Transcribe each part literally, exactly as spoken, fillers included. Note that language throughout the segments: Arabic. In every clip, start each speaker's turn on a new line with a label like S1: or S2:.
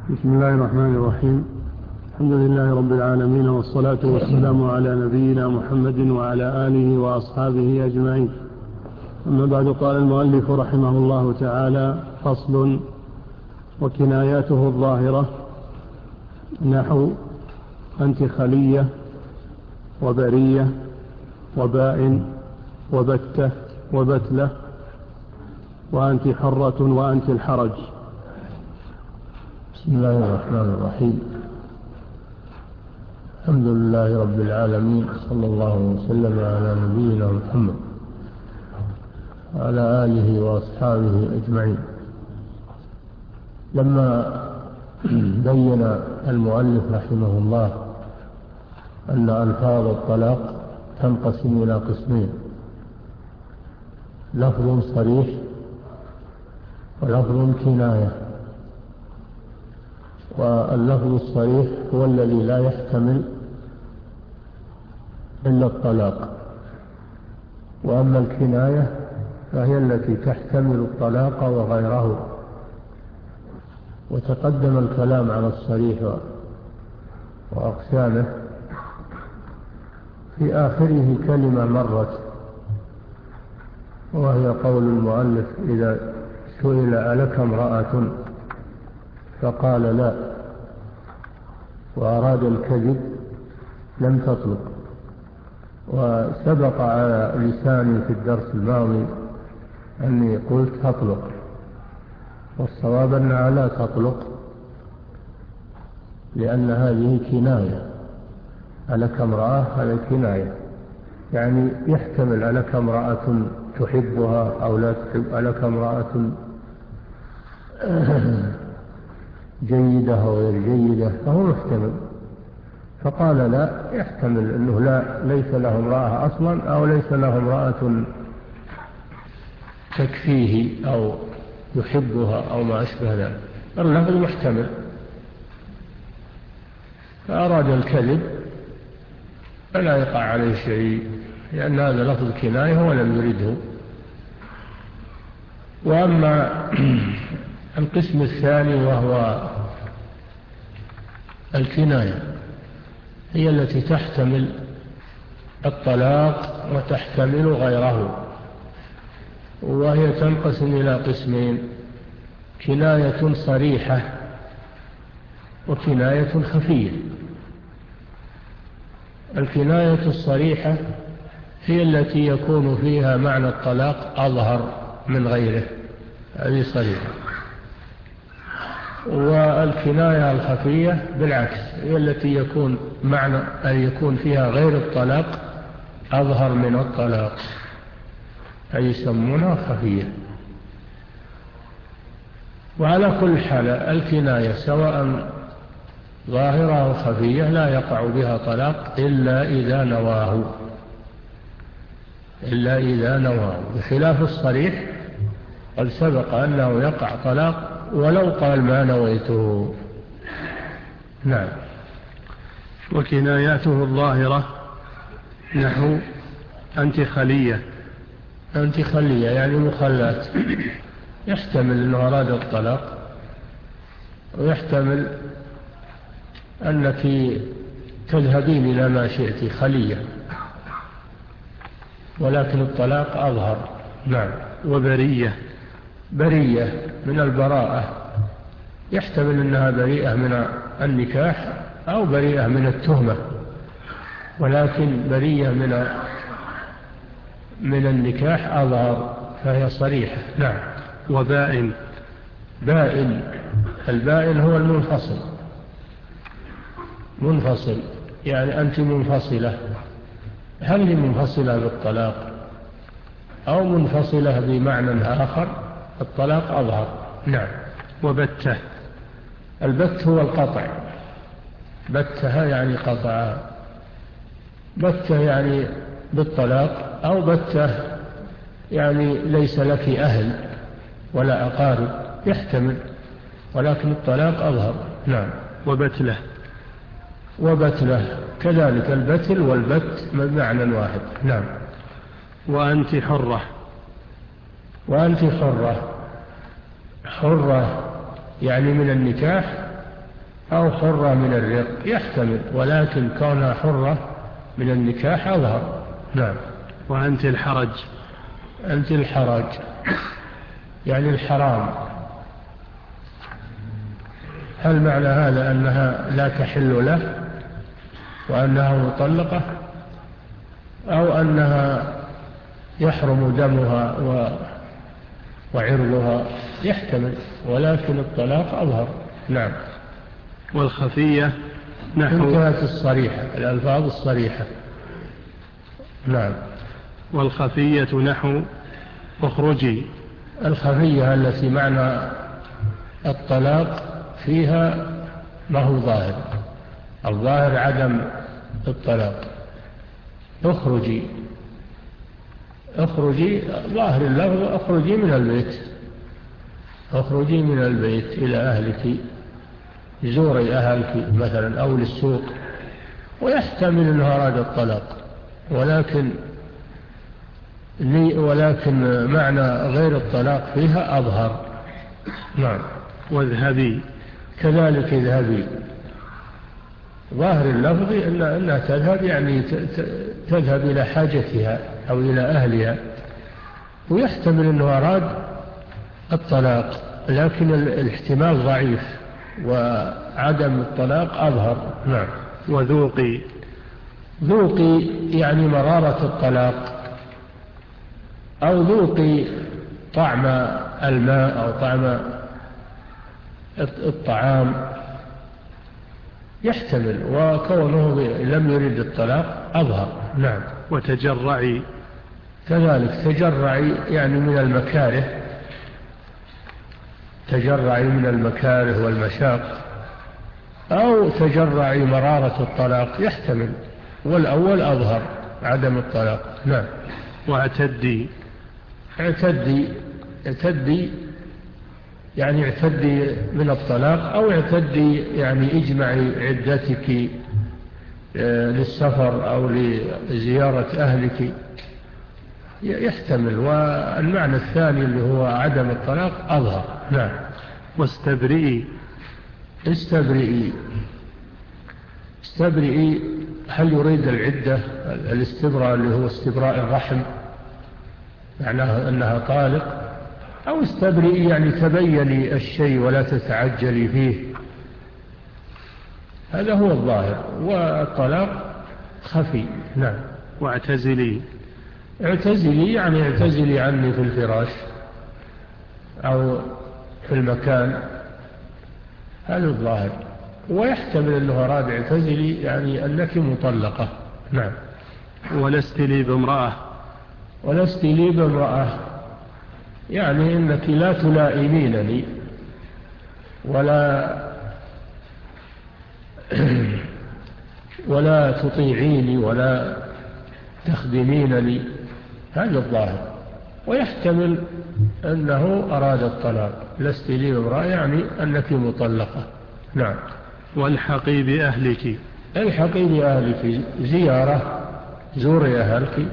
S1: بسم الله الرحمن الرحيم. الحمد لله رب العالمين، والصلاة والسلام على نبينا محمد وعلى آله وأصحابه أجمعين. أما بعد، قال المؤلف رحمه الله تعالى: فصل. وكناياته الظاهرة نحو أنت خلية وبرية وباء وبتة وبتلة وأنت حرة وأنت الحرج.
S2: بسم الله الرحمن الرحيم. الحمد لله رب العالمين، صلى الله وسلم على نبينا محمد وعلى آله وأصحابه أجمعين. لما بين المؤلف رحمه الله أن ألفاظ الطلاق تنقسم إلى قسمين: لفظ صريح ولفظ كناية. واللفظ الصريح هو الذي لا يحتمل إلا الطلاق، وأما الكناية فهي التي تحتمل الطلاق وغيره. وتقدم الكلام على الصريح وأقسامه. في آخره كلمة مرت، وهي قول المؤلف: إذا سئل ألك امرأة فقال لا وأراد الكذب لم تطلق. وسبق على لساني في الدرس الماضي أني قلت تطلق، والصواب أنها لا تطلق، لأن هذه كناية. ألك امرأة هذا كناية، يعني يحتمل ألك امرأة تحبها أو لا تحب، ألك امرأة جيدة أو غير جيدة، فهو محتمل. فقال لا، يحتمل أنه لا ليس له امرأة أصلا، أو ليس له امرأة تكفيه أو يحبها أو ما أشبه ذلك. اللفظ محتمل. فأراد الكذب فلا يقع عليه شيء، لأن هذا لفظ كناية ولم يرده. وأما القسم الثاني وهو الكناية، هي التي تحتمل الطلاق وتحتمل غيره، وهي تنقسم إلى قسمين: كناية صريحة وكناية خفية. الكناية الصريحة هي التي يكون فيها معنى الطلاق أظهر من غيره، هذه صريحة. والكناية الخفية بالعكس، هي التي يكون معنى أن يكون فيها غير الطلاق أظهر من الطلاق، أي يسمونها خفية. وعلى كل حال الكناية سواء ظاهرة أو خفية لا يقع بها طلاق إلا إذا نواه، إلا إذا نواه، بخلاف الصريح قد سبق أنه يقع طلاق ولو قال ما نويته. نعم.
S1: وكناياته الظاهرة نحو أنت خلية.
S2: أنت خلية يعني مخلات، يحتمل أنه أراد الطلاق، ويحتمل أنك تذهبين إلى ما شئت خلية، ولكن الطلاق أظهر. نعم.
S1: وبرية،
S2: برية من البراءة، يحتمل أنها بريئة من النكاح أو بريئة من التهمة، ولكن برية من من النكاح أظهر، فهي صريحة. نعم.
S1: وبائن.
S2: بائن، البائن هو المنفصل. منفصل يعني أنت منفصلة، هل هي منفصلة بالطلاق أو منفصلة بمعنى آخر؟ الطلاق أظهر. نعم.
S1: وبتة،
S2: البت هو القطع، بتها يعني قطع، بتة يعني بالطلاق، أو بتة يعني ليس لك أهل ولا أقارب، يحتمل، ولكن الطلاق أظهر. نعم.
S1: وبتلة،
S2: وبتلة كذلك، البتل والبت بمعنى واحد. نعم.
S1: وأنت حرة.
S2: وأنت حرة، حرة يعني من النكاح أو حرة من الرق يحتمل، ولكن كونها حرة من النكاح أظهر. نعم.
S1: وأنت الحرج.
S2: أنت الحرج يعني الحرام. هل معنى هذا أنها لا تحل له وأنها مطلقة، أو أنها يحرم دمها وعرضها؟ يحتمل، ولكن الطلاق أظهر. نعم.
S1: والخفية نحو.
S2: انتهت الصريحة، الألفاظ الصريحة. نعم.
S1: والخفية نحو اخرجي.
S2: الخفية التي معنى الطلاق فيها ما هو ظاهر، الظاهر عدم الطلاق. اخرجي، اخرجي ظاهر اللفظ اخرجي من البيت، اخرجي من البيت إلى أهلك، زوري أهلك مثلا، أو للسوق. ويحتمل أنه أراد الطلاق، ولكن ولكن معنى غير الطلاق فيها أظهر. نعم.
S1: واذهبي
S2: كذلك اذهبي، ظاهر اللفظ إن أنها تذهب يعني تذهب إلى حاجتها أو إلى أهلها، ويحتمل أنه أراد الطلاق، لكن الاحتمال ضعيف وعدم الطلاق أظهر. نعم.
S1: وذوقي.
S2: ذوقي يعني مرارة الطلاق، أو ذوقي طعم الماء أو طعم الطعام، يحتمل، وكونه لم يرد الطلاق أظهر. نعم.
S1: وتجرعي.
S2: كذلك تجرعي يعني من المكاره، تجرعي من المكاره والمشاق، أو تجرعي مرارة الطلاق، يحتمل، والأول أظهر عدم الطلاق. نعم.
S1: واعتدي.
S2: اعتدي، اعتدي يعني اعتدي من الطلاق، أو اعتدي يعني اجمعي عدتك للسفر أو لزيارة أهلك، يحتمل، والمعنى الثاني اللي هو عدم الطلاق أظهر. نعم.
S1: واستبرئي.
S2: استبرئي، استبرئي هل يريد العدة الاستبراء اللي هو استبراء الرحم معناه أنها طالق، أو استبرئي يعني تبيني الشيء ولا تتعجلي فيه، هذا هو الظاهر، والطلاق خفي. نعم.
S1: واعتزلي.
S2: اعتزلي يعني اعتزلي عني في الفراش أو في المكان، هذا الظاهر، ويحتمل أنه أراد اعتزلي يعني أنك مطلقة. نعم.
S1: ولست لي بامرأة.
S2: ولست لي بامرأة يعني أنك لا تلائمينني ولا ولا تطيعيني ولا تخدمينني، هذا الظاهر، ويحتمل أنه أراد الطلاق. لست لي بامرأة يعني أنك مطلقة. نعم.
S1: والحقي بأهلك.
S2: الحقي بأهلك، زيارة، زوري أهلك،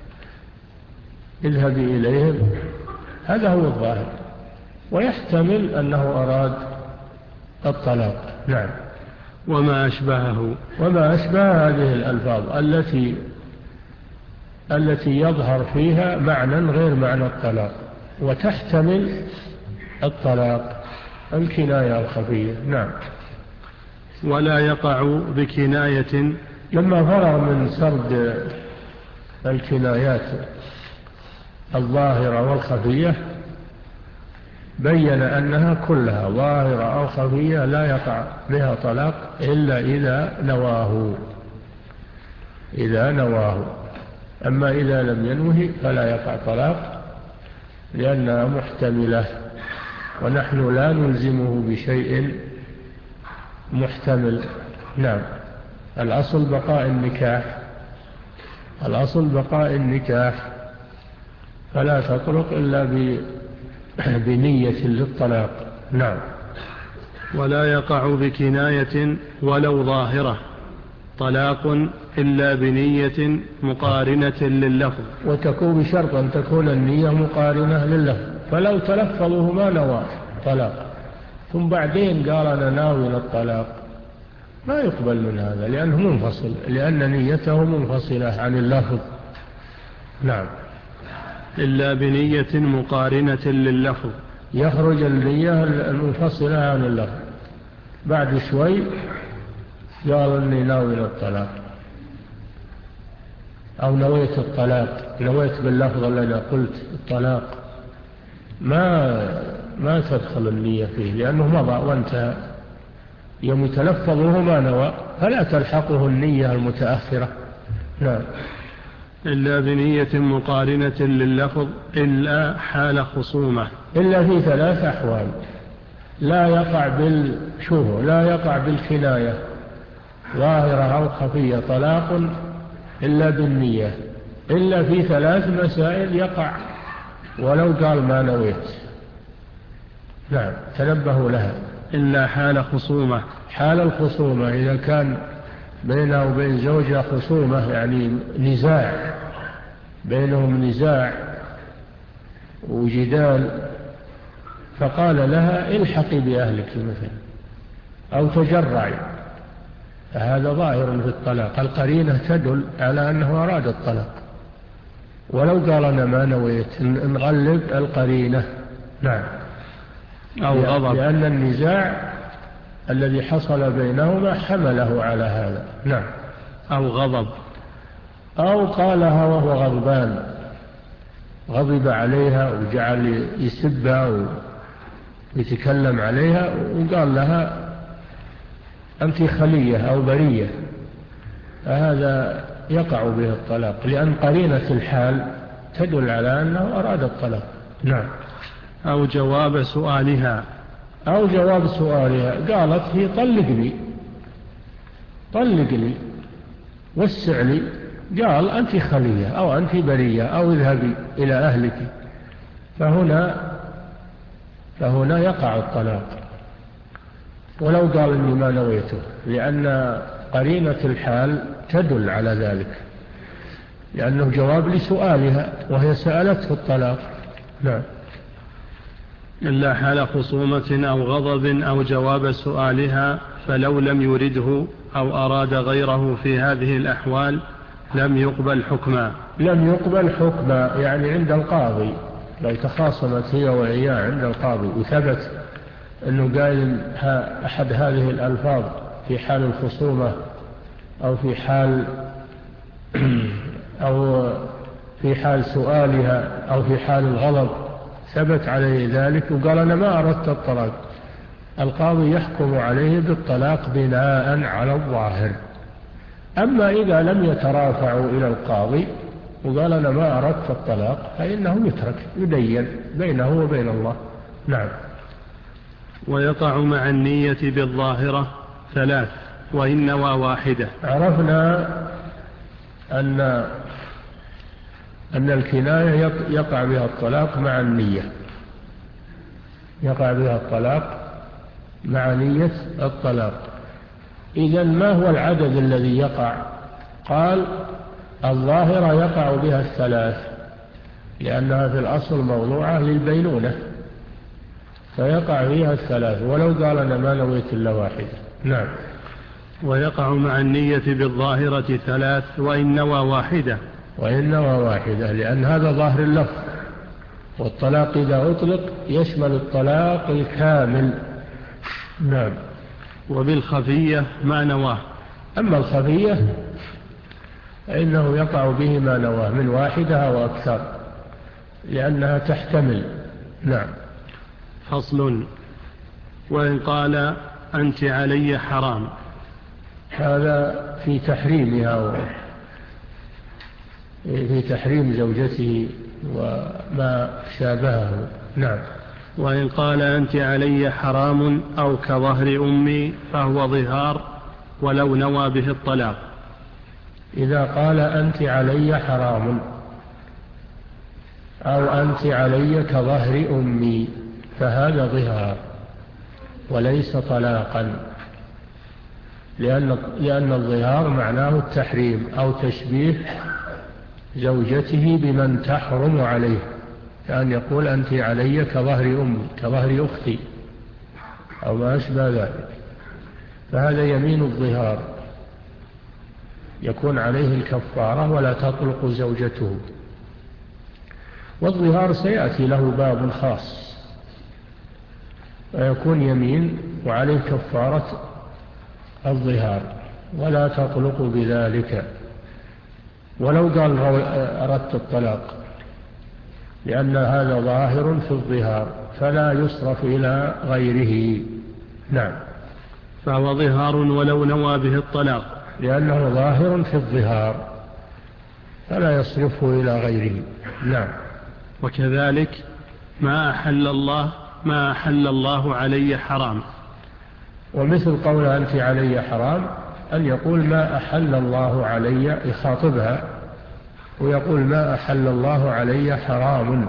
S2: اذهبي إليهم، هذا هو الظاهر، ويحتمل أنه أراد الطلاق. نعم.
S1: وما أشبهه.
S2: وما أشبه هذه الألفاظ التي التي يظهر فيها معنى غير معنى الطلاق، وتحتمل الطلاق، الكناية الخفية. نعم.
S1: ولا يقع بكناية.
S2: لما فرغ من سرد الكنايات الظاهرة والخفية بين أنها كلها ظاهرة أو خفية لا يقع بها طلاق إلا إذا نواه، إذا نواه، أما إذا لم ينوه فلا يقع طلاق لأنها محتملة، ونحن لا نلزمه بشيء محتمل. نعم. الأصل بقاء النكاح، الأصل بقاء النكاح، فلا تطلق إلا بنية للطلاق. نعم.
S1: ولا يقع بكناية ولو ظاهرة طلاق إلا بنية مقارنة لللفظ،
S2: وتكون بشرط أن تكون النية مقارنة لللفظ، فلو تلفظه ما نوى طلاق ثم بعدين قال أنا ناوي للطلاق، ما يقبل من هذا، لأنه منفصل، لأن نيته منفصلة عن اللفظ. نعم.
S1: إلا بنية مقارنة لللفظ،
S2: يخرج النية المنفصلة عن اللفظ، بعد شوي قال إني ناوي للطلاق، أو نويت الطلاق، نويت باللفظ الذي قلت الطلاق، ما ما تدخل النية فيه، لأنه مضى وانتهى. يوم يتلفظ وهو ما نوى فلا تلحقه النية المتأخرة. نعم.
S1: إلا بنية مقارنة لللفظ إلا حال خصومة،
S2: إلا في ثلاث أحوال. لا يقع بالشوه لا يقع بالكناية ظاهرة أو خفية طلاق إلا بالنية، إلا في ثلاث مسائل يقع ولو قال ما نويت. نعم، تنبهوا لها.
S1: إلا حال خصومة،
S2: حال الخصومة إذا كان بينه وبين زوجها خصومة، يعني نزاع، بينهم نزاع وجدال، فقال لها الحقي بأهلك مثلا أو تجرعي، فهذا ظاهر في الطلاق، القرينة تدل على أنه أراد الطلاق، ولو قال أنا ما نويت نغلب القرينة. نعم.
S1: أو غضب،
S2: لأن النزاع الذي حصل بينهما حمله على هذا. نعم.
S1: أو غضب،
S2: أو قالها وهو غضبان، غضب عليها وجعل يسبها ويتكلم عليها وقال لها أنت خلية أو برية، فهذا يقع به الطلاق، لأن قرينة الحال تدل على أنه أراد الطلاق. نعم.
S1: أو جواب سؤالها،
S2: أو جواب سؤالها، قالت هي طلق لي طلق لي وسع لي، قال أنت خلية أو أنت برية أو اذهبي إلى أهلك، فهنا فهنا يقع الطلاق ولو قال إني ما نويته، لأن قرينة الحال تدل على ذلك، لأنه جواب لسؤالها وهي سألته الطلاق. نعم.
S1: إلا حال خصومة أو غضب أو جواب سؤالها، فلو لم يرده أو أراد غيره في هذه الأحوال لم يقبل حكما.
S2: لم يقبل حكما يعني عند القاضي، لو تخاصمت هي وإياه عند القاضي وثبت أنه قال أحد هذه الألفاظ في حال الخصومة أو في حال أو في حال سؤالها أو في حال الغضب، ثبت عليه ذلك وقال أنا ما أردت الطلاق، القاضي يحكم عليه بالطلاق بناء على الظاهر. أما إذا لم يترافعوا إلى القاضي وقال أنا ما أردت الطلاق، فإنه يترك يدين بينه وبين الله. نعم.
S1: ويقع مع النية بالظاهرة ثلاث، وإن نوى واحدة.
S2: عرفنا أن أن الكناية يقع بها الطلاق مع النية، يقع بها الطلاق مع نية الطلاق. إذن ما هو العدد الذي يقع؟ قال الظاهرة يقع بها الثلاث، لأنها في الأصل موضوعة للبينونة، فيقع فيها الثلاث ولو قال أنا ما نويت إلا واحدة. نعم.
S1: ويقع مع النية بالظاهرة ثلاث، وإن نوى واحدة.
S2: وإن نوى واحدة، لأن هذا ظاهر اللفظ، والطلاق إذا أطلق يشمل الطلاق الكامل. نعم.
S1: وبالخفية ما نواه.
S2: أما الخفية فإنه يقع به ما نواه من واحدة أو أكثر، لأنها تحتمل. نعم.
S1: فصل. وإن قال أنت علي حرام،
S2: هذا في تحريمها، في تحريم زوجته وما شابهه. نعم.
S1: وإن قال أنت علي حرام أو كظهر أمي فهو ظهار ولو نوى به الطلاق.
S2: إذا قال أنت علي حرام أو أنت علي كظهر أمي فهذا ظهار وليس طلاقا، لأن, لأن الظهار معناه التحريم أو تشبيه زوجته بمن تحرم عليه، كأن يقول أنت علي كظهر أمي كظهر أختي، أو ما أشبه ذلك، فهذا يمين الظهار يكون عليه الكفارة ولا تطلق زوجته. والظهار سيأتي له باب خاص، ويكون يمين وعليه كفارة الظهار ولا تطلق بذلك ولو قال أردت الطلاق، لأن هذا ظاهر في الظهار فلا يصرف إلى غيره. نعم.
S1: فهو ظهار ولو نوى به الطلاق،
S2: لأنه ظاهر في الظهار فلا يصرفه إلى غيره. نعم.
S1: وكذلك ما أحل الله ما أحل الله علي حرام.
S2: ومثل قول أنت علي حرام أن يقول ما أحل الله علي، يخاطبها ويقول ما أحل الله علي حرام،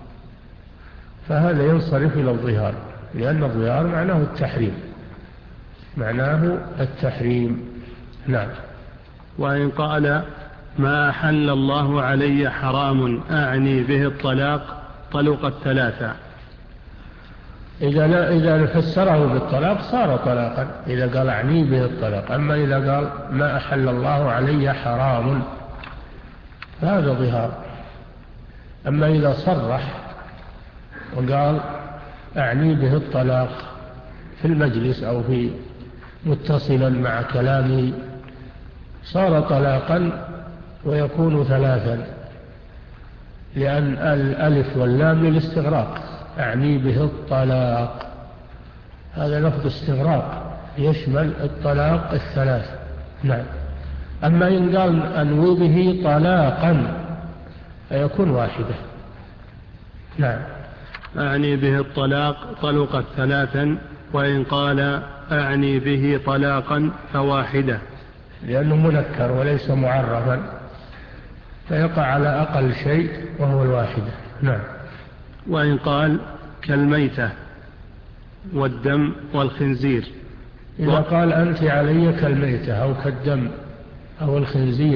S2: فهذا ينصرف إلى الظهار، لأن الظهار معناه التحريم معناه التحريم. نعم.
S1: وإن قال ما أحل الله علي حرام أعني به الطلاق طلق الثلاثة.
S2: إذا لا إذا فسره بالطلاق صار طلاقا، إذا قال أعني به الطلاق. أما إذا قال ما أحل الله علي حرام فهذا ظهار. أما إذا صرح وقال أعني به الطلاق في المجلس أو في متصلا مع كلامه صار طلاقا ويكون ثلاثا، لأن الألف واللام للاستغراق، أعني به الطلاق هذا لفظ استغراق يشمل الطلاق الثلاث. نعم. أما إن قال أنوي به طلاقا فيكون واحدة. نعم.
S1: أعني به الطلاق طلق ثلاثا، وإن قال أعني به طلاقا فواحدة،
S2: لأنه منكر وليس معرفا فيقع على أقل شيء وهو الواحدة. نعم.
S1: وإن قال كالميتة والدم والخنزير.
S2: إذا قال أنت علي كالميتة أو كالدم أو الخنزير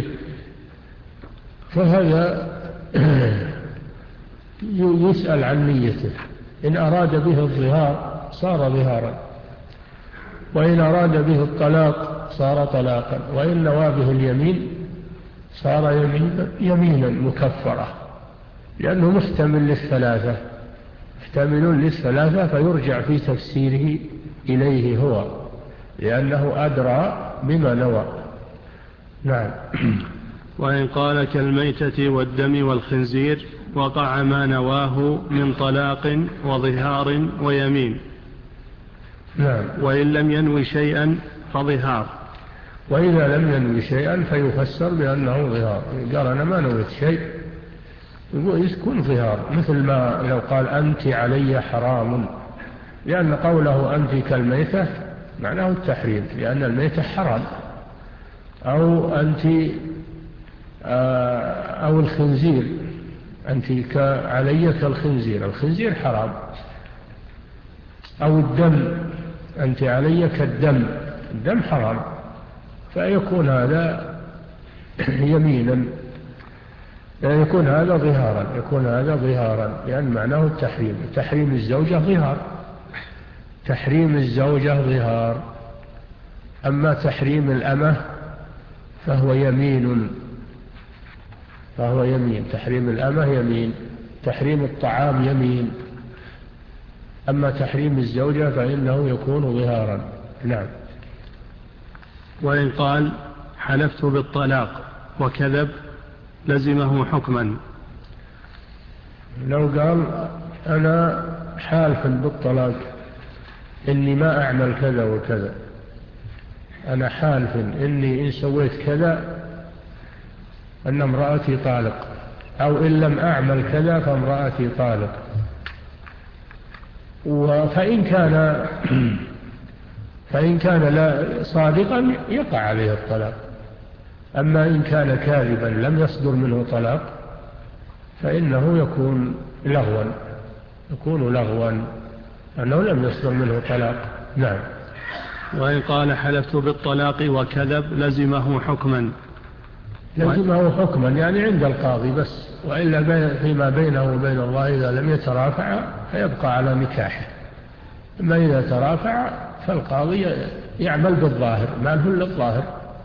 S2: فهذا يسأل عن نيته، إن أراد به الظهار صار ظهارا، وإن أراد به الطلاق صار طلاقا، وإن نوى به اليمين صار يمينا, يمينا مكفرة، لأنه محتمل للثلاثة محتمل للثلاثة فيرجع في تفسيره إليه هو، لأنه أدرى بما نوى. نعم.
S1: وإن قال كالميتة والدم والخنزير وقع ما نواه من طلاق وظهار ويمين.
S2: نعم.
S1: وإن لم ينوي شيئا فظهار.
S2: وإذا لم ينوي شيئا فيفسر بأنه ظهار، قال أنا ما نويت شيء يكون ظهار، مثل ما لو قال أنت علي حرام، لأن قوله أنت كالميتة معناه التحريم، لأن الميتة حرام، أو أنت أو الخنزير أنت علي كالخنزير، الخنزير حرام، أو الدم أنت علي كالدم، الدم حرام، فيكون هذا يمينا، يكون هذا ظهارا يكون هذا ظهارا لأن معناه التحريم. تحريم الزوجة ظهار تحريم الزوجة ظهار أما تحريم الأمة فهو يمين فهو يمين تحريم الأمة يمين، تحريم الطعام يمين، أما تحريم الزوجة فإنه يكون ظهارا. نعم.
S1: وإن قال حلفت بالطلاق وكذب لزمه حكما.
S2: لو قال أنا حالف بالطلاق إني ما أعمل كذا وكذا، أنا حالف إني إن سويت كذا أن امرأتي طالق، أو إن لم أعمل كذا فامرأتي طالق، فإن كان فإن كان لا صادقا يقع عليه الطلاق. أما إن كان كاذبا لم يصدر منه طلاق فإنه يكون لغوا يكون لغوا أنه لم يصدر منه طلاق. نعم.
S1: وإن قال حلفت بالطلاق وكذب لزمه حكما.
S2: لزمه حكما يعني عند القاضي بس، وإلا فيما بينه وبين الله إذا لم يترافع فيبقى على نكاحه أما إذا ترافع فالقاضي يعمل بالظاهر، ما له إلا الظاهر،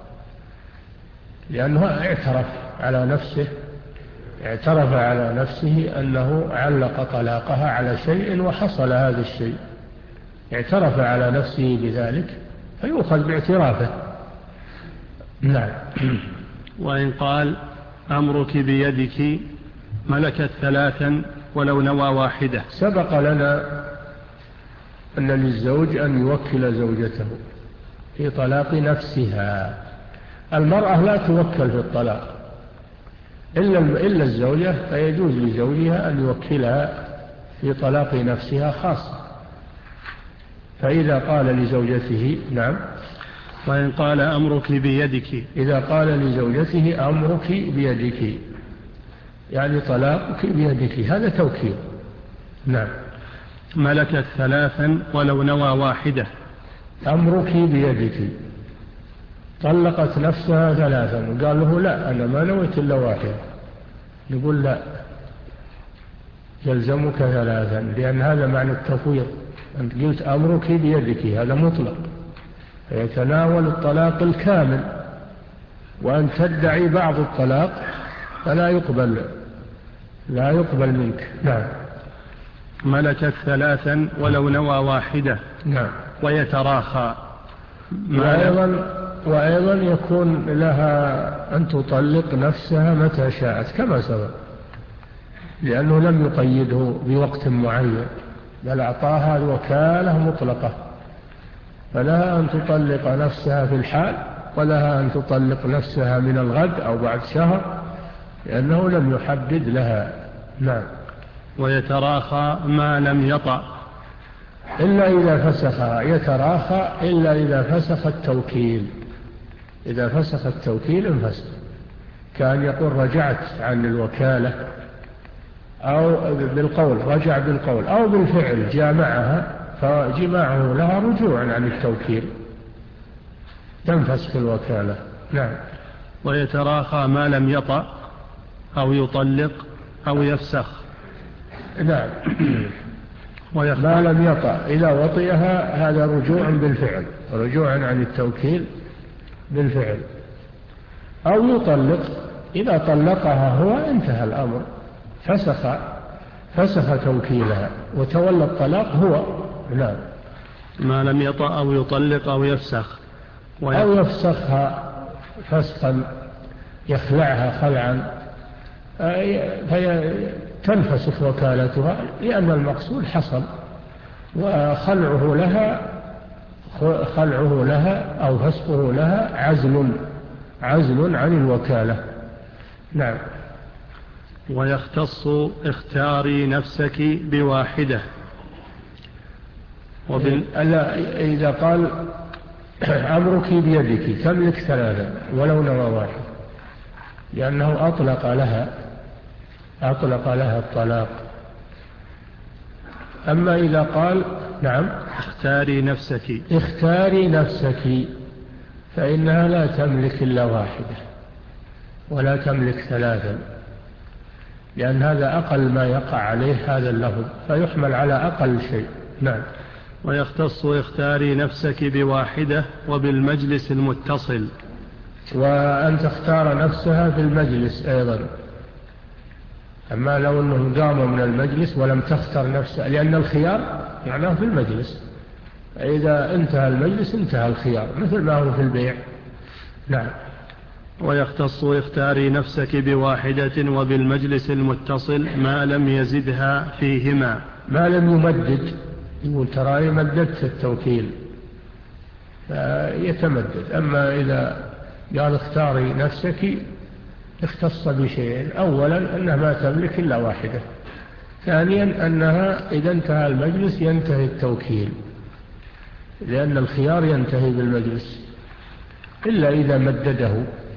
S2: لأنه اعترف على نفسه اعترف على نفسه أنه علق طلاقها على شيء وحصل هذا الشيء، اعترف على نفسه بذلك فيؤخذ باعترافه. نعم.
S1: وإن قال أمرك بيدك ملكت ثلاثا ولو نوى واحدة.
S2: سبق لنا أن للزوج أن يوكل زوجته في طلاق نفسها. المرأة لا توكل في الطلاق إلا إلا الزوجة، فيجوز لزوجها أن يوكلها في طلاق نفسها خاصة. فإذا قال لزوجته نعم.
S1: وإن قال أمرك بيدك،
S2: إذا قال لزوجته أمرك بيدك يعني طلاقك بيدك، هذا توكيل. نعم.
S1: ملكت ثلاثا ولو نوى واحدة.
S2: أمرك بيدك، طلقت نفسها ثلاثا وقال له لا أنا ما نويت إلا واحدة، يقول لا يلزمك ثلاثا، لأن هذا معنى التفويض. أنت قلت أمرك بيدك، هذا مطلق يتناول الطلاق الكامل، وأن تدعي بعض الطلاق فلا يقبل لا يقبل منك. نعم.
S1: ملكت ثلاثا ولو نوى واحدة.
S2: نعم.
S1: ويتراخى.
S2: وأيضا, وأيضا يكون لها أن تطلق نفسها متى شاءت كما سبق، لأنه لم يقيده بوقت معين، بل أعطاها الوكالة مطلقة، فلها أن تطلق نفسها في الحال، ولها أن تطلق نفسها من الغد أو بعد شهر، لأنه لم يحدد لها. نعم.
S1: ويتراخى ما لم يطأ.
S2: إلا إذا فسخها، يتراخى إلا إذا فسخ التوكيل. إذا فسخ التوكيل انفسخ، كان يقول رجعت عن الوكالة، أو بالقول رجع بالقول، أو بالفعل جامعها، فجماعه لها رجوع عن التوكيل، تنفسخ الوكالة. نعم.
S1: ويتراخى ما لم يطأ أو يطلق أو يفسخ.
S2: نعم. ما لم يطأ إذا وطئها هذا رجوع بالفعل، رجوع عن التوكيل بالفعل. أو يطلق، إذا طلقها هو انتهى الأمر، فسخ فسخ توكيلها وتولى الطلاق هو. نعم.
S1: ما لم يطأ أو يطلق أو يفسخ.
S2: أو يفسخها فسخا، يخلعها خلعا، فتنفسخ وكالتها، لأن المقصود حصل، وخلعه لها خلعه لها أو فسخه لها عزل عزل عن الوكالة. نعم.
S1: ويختص اختاري نفسك بواحدة.
S2: وبال... إذا قال أمرك بيدك تملك ثلاثة ولو نوى واحد، لأنه أطلق لها أطلق لها الطلاق. أما إذا قال نعم
S1: اختاري نفسك
S2: اختاري نفسك، فإنها لا تملك إلا واحدة ولا تملك ثلاثا، لأن هذا أقل ما يقع عليه هذا اللفظ، فيحمل على أقل شيء. نعم.
S1: ويختص اختاري نفسك بواحدة وبالمجلس المتصل.
S2: وأن تختار نفسها في المجلس أيضا. أما لو أنه قام من المجلس ولم تختار نفسها، لأن الخيار معناه في المجلس، إذا انتهى المجلس انتهى الخيار، مثل ما هو في البيع. نعم.
S1: ويختص اختاري نفسك بواحدة وبالمجلس المتصل ما لم يزدها فيهما.
S2: ما لم يمدد، يقول ترى مددت التوكيل فيتمدد. أما إذا قال اختاري نفسك اختص بشيء، أولا أنها ما تملك إلا واحدة، ثانيا أنها إذا انتهى المجلس ينتهي التوكيل، لأن الخيار ينتهي بالمجلس، إلا إذا مدده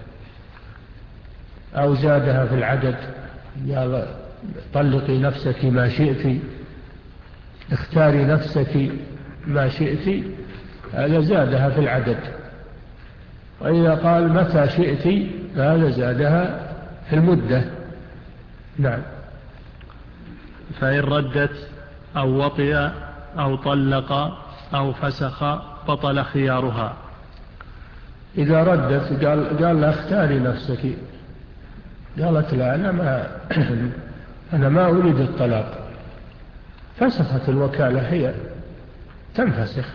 S2: أو زادها في العدد، قال طلقي نفسك ما شئت، اختاري نفسك ما شئت، هذا زادها في العدد. وإذا قال متى شئت هذا زادها في المدة. نعم.
S1: فإن ردت أو وطئ أو طلق أو فسخ بطل خيارها.
S2: إذا ردت قال, قال لا اختاري نفسك، قالت لا أنا ما, أنا ما أريد الطلاق، فسخت الوكالة، هي تنفسخ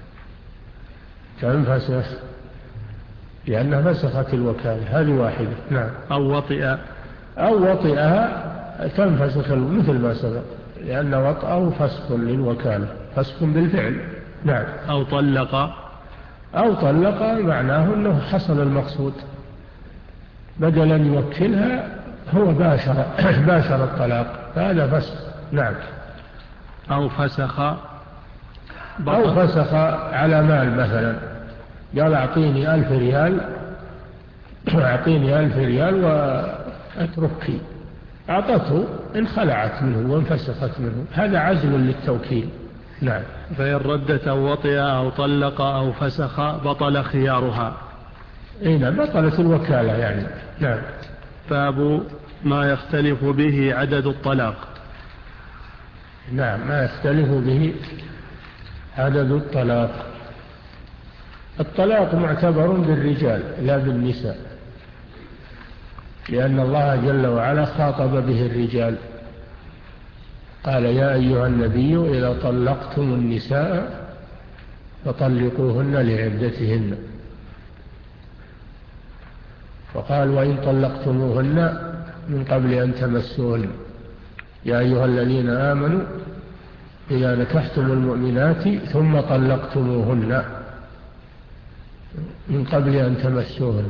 S2: تنفسخ لأنها فسخت الوكالة. هذه واحدة. نعم.
S1: أو وطئ
S2: أو وطئها تنفسخ مثل ما سبق، لأن وطئه فسخ للوكالة، فسخ بالفعل. نعم.
S1: أو طلق
S2: أو طلق معناه أنه حصل المقصود، بدلا يوكلها هو باشر باشر الطلاق، هذا فسخ. نعم.
S1: أو فسخ
S2: أو فسخ على مال مثلا، قال أعطيني ألف ريال أعطيني ألف ريال وأتركي، أعطته، انخلعت منه وانفسخت منه، هذا عزل للتوكيل. نعم.
S1: فإن ردت أو وطئ أو طلق أو فسخ بطل خيارها.
S2: إيه بطلت الوكالة يعني. نعم.
S1: باب ما يختلف به عدد الطلاق.
S2: نعم، ما يختلف به عدد الطلاق. الطلاق معتبر بالرجال لا بالنساء، لأن الله جل وعلا خاطب به الرجال، قال يا أيها النبي إذا طلقتم النساء فطلقوهن لعدتهن، وقال وإن طلقتموهن من قبل أن تمسوهن يا أيها الذين آمنوا إذا نكحتم المؤمنات ثم طلقتموهن من قبل أن تمسوهن.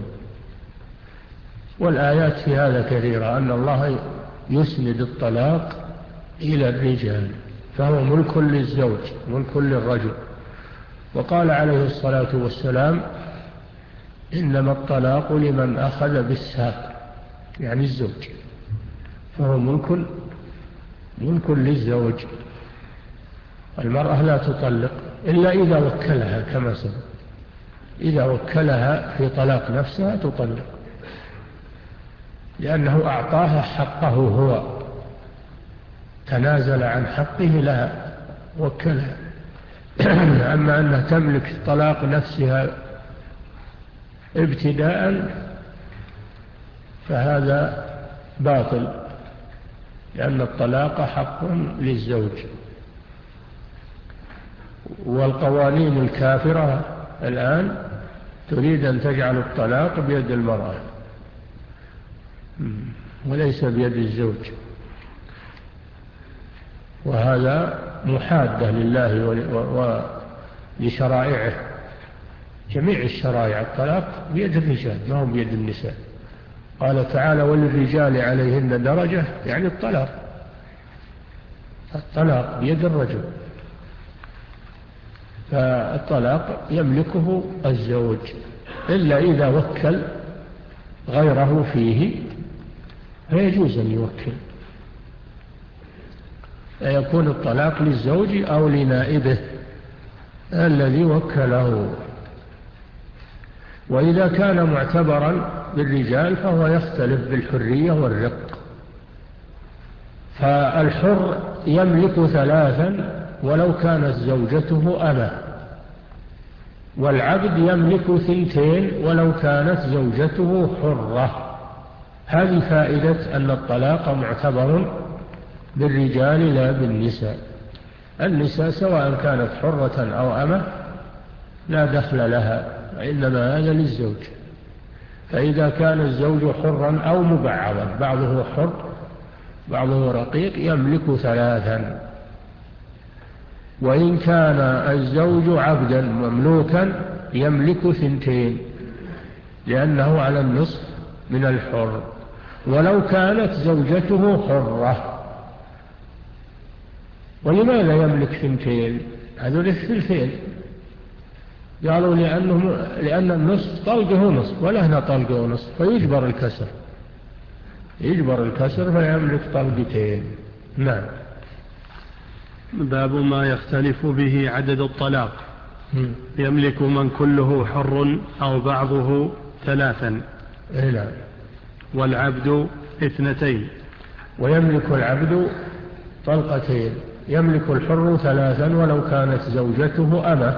S2: والآيات في هذا كثيرة، أن الله يسند الطلاق إلى الرجال، فهو ملك للزوج ملك للرجل. وقال عليه الصلاة والسلام إنما الطلاق لمن أخذ بالساق، يعني الزوج، فهو ملك ملك للزوج. المرأة لا تطلق إلا إذا وكلها، كما سبق، إذا وكلها في طلاق نفسها تطلق، لأنه أعطاها حقه، هو تنازل عن حقه لها، وكلها. أما أنها تملك طلاق نفسها ابتداء فهذا باطل، لأن الطلاق حق للزوج. والقوانين الكافرة الآن تريد أن تجعل الطلاق بيد المرأة وليس بيد الزوج، وهذا محادة لله ولشرائعه. جميع الشرائع الطلاق بيد الرجال ما هو بيد النساء. قال تعالى وللرجال عليهن درجة، يعني الطلاق الطلاق بيد الرجل، فالطلاق يملكه الزوج إلا إذا وكل غيره فيه فيجوز أن يوكل، فيكون الطلاق للزوج أو لنائبه الذي وكله. وإذا كان معتبرا بالرجال فهو يختلف بالحرية والرق. فالحر يملك ثلاثا ولو كانت زوجته أمة، والعبد يملك ثنتين ولو كانت زوجته حرة. هذه فائدة أن الطلاق معتبر بالرجال لا بالنساء. النساء سواء كانت حرة أو أمة لا دخل لها، إنما هذا للزوج. فإذا كان الزوج حرا أو مبعضا، بعضه حر بعضه رقيق، يملك ثلاثا. وإن كان الزوج عبدا مملوكا يملك ثنتين، لأنه على النصف من الحر. ولو كانت زوجته حرة. ولماذا يملك ثنتين؟ هذول الثلثين قالوا لأنه لأن النصف طلقه نصف ولهنا طلقه نصف، فيجبر الكسر يجبر الكسر فيملك طلقتين. نعم.
S1: باب ما يختلف به عدد الطلاق. م. يملك من كله حر أو بعضه ثلاثا.
S2: نعم.
S1: والعبد اثنتين.
S2: ويملك العبد طلقتين يملك الحر ثلاثا ولو كانت زوجته أمة،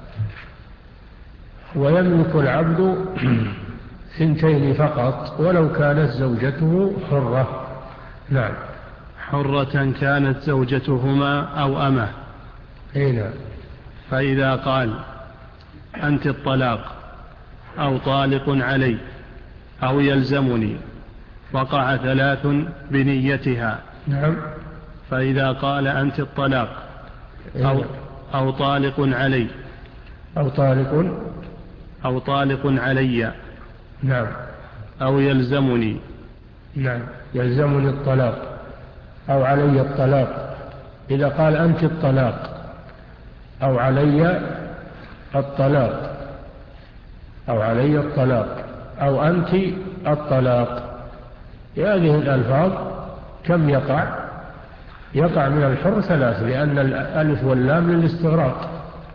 S2: ويملك العبد ثنتين فقط ولو كانت زوجته حرة. نعم.
S1: حرة كانت زوجتهما أو أمة.
S2: هنا.
S1: فإذا قال أنت الطلاق أو طالق علي أو يلزمني وقع ثلاث بنيتها.
S2: نعم.
S1: فإذا قال أنت الطلاق أو, أو طالق علي
S2: أو طالق
S1: أو طالق علي.
S2: نعم.
S1: أو يلزمني.
S2: نعم. يلزمني الطلاق أو علي الطلاق. إذا قال أنت الطلاق أو علي الطلاق أو علي الطلاق أو أنت الطلاق، هذه الألفاظ كم يقع؟ يقع من الحر ثلاث، لأن الألف واللام للاستغراق،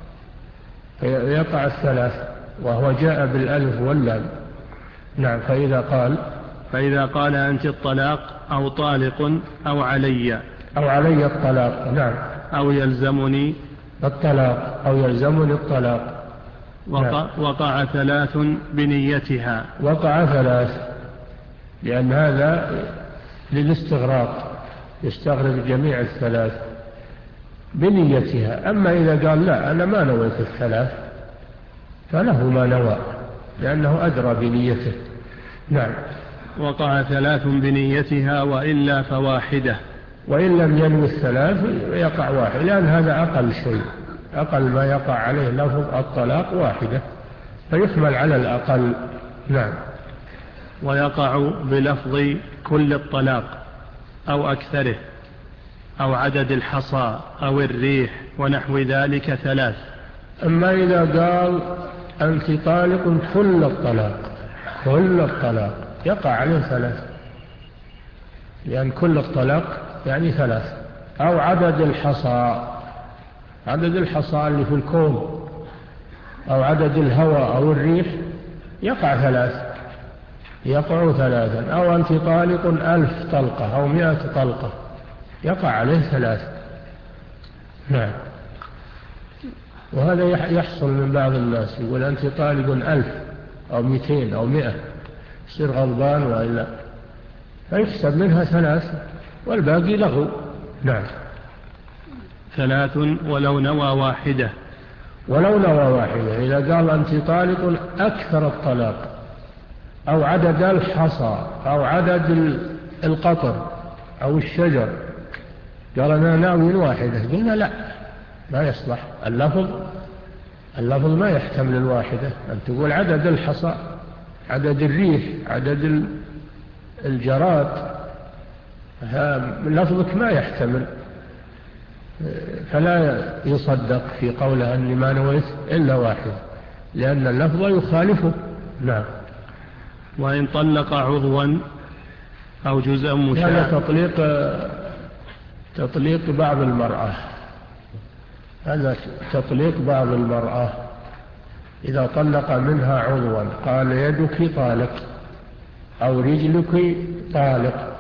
S2: يقع الثلاث وهو جاء بالألف واللام. نعم. فإذا قال
S1: فإذا قال أنت الطلاق أو طالق أو علي
S2: أو علي الطلاق. نعم.
S1: أو يلزمني
S2: الطلاق أو يلزمني الطلاق.
S1: وقع, نعم. وقع ثلاث بنيتها.
S2: وقع ثلاث، لأن هذا للاستغراق يستغرق جميع الثلاث بنيتها. أما إذا قال لا أنا ما نويت الثلاث فله ما نوى لأنه أدرى بنيته. نعم.
S1: وقع ثلاث بنيتها وإلا فواحدة.
S2: وإن لم ينوي الثلاث يقع واحد، لأن هذا أقل شيء، أقل ما يقع عليه لفظ الطلاق واحدة، فيحمل على الأقل. نعم.
S1: ويقع بلفظ كل الطلاق أو أكثره أو عدد الحصى أو الريح ونحو ذلك ثلاث.
S2: أما إذا قال أنت طالق كل الطلاق، كل الطلاق يقع عليه ثلاث، لأن كل الطلاق يعني ثلاث. أو عدد الحصى، عدد الحصى اللي في الكون، أو عدد الهواء أو الريح يقع ثلاث، يقع ثلاثا. أو أنت طالق ألف طلقة أو مئة طلقة يقع عليه ثلاث. نعم. وهذا يحصل من بعض الناس، يقول أنت طالق ألف أو مئتين أو مئة، يصير غضبان وإلا، فيحسب منها ثلاث والباقي لغو. نعم.
S1: ثلاث ولو نوى واحدة.
S2: ولو نوى واحدة. إذا قال أنت طالق أكثر الطلاق أو عدد الحصى أو عدد القطر أو الشجر، قال أنا ناوي واحدة، قلنا لا، ما يصلح اللفظ، اللفظ ما يحتمل الواحدة. أن تقول عدد الحصى، عدد الريح، عدد الجراد، لفظك ما يحتمل، فلا يصدق في قوله أني ما نويت إلا واحد، لأن اللفظ يخالفه. نعم.
S1: وإن طلق عضوا أو جزءا مشاع.
S2: هذا تطليق تطليق بعض المرأة، هذا تطليق بعض المرأة. إذا طلق منها عضوا قال يدك طالق أو رجلك طالق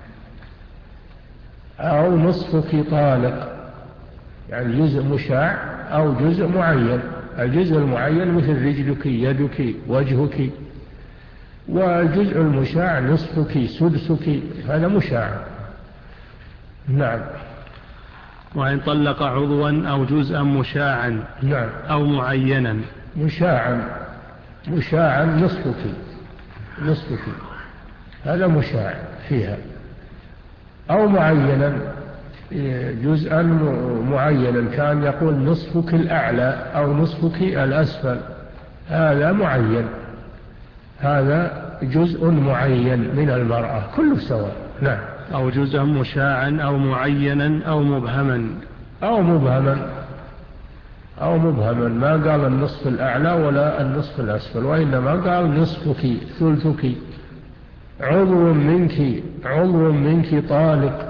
S2: أو نصفك طالق، يعني جزء مشاع أو جزء معين. الجزء المعين مثل رجلك، يدك، وجهك، والجزء المشاع نصفك، سدسك، هذا مشاع. نعم.
S1: وإن طلق عضوا أو جزءا مشاعا.
S2: نعم.
S1: أو معينا.
S2: مشاعا، مشاعا نصفك، نصفك، هذا مشاع فيها. أو معينا، جزءا معينا، كان يقول نصفك الأعلى أو نصفك الأسفل، هذا معين، هذا جزء معين من المرأة، كله سواء. نعم.
S1: أو جزءا مشاعا أو معينا أو مبهما.
S2: أو مبهما، أو مبهما، ما قال النصف الأعلى ولا النصف الأسفل، وإنما قال نصفك، ثلثك، عضو منك، عضو منك طالق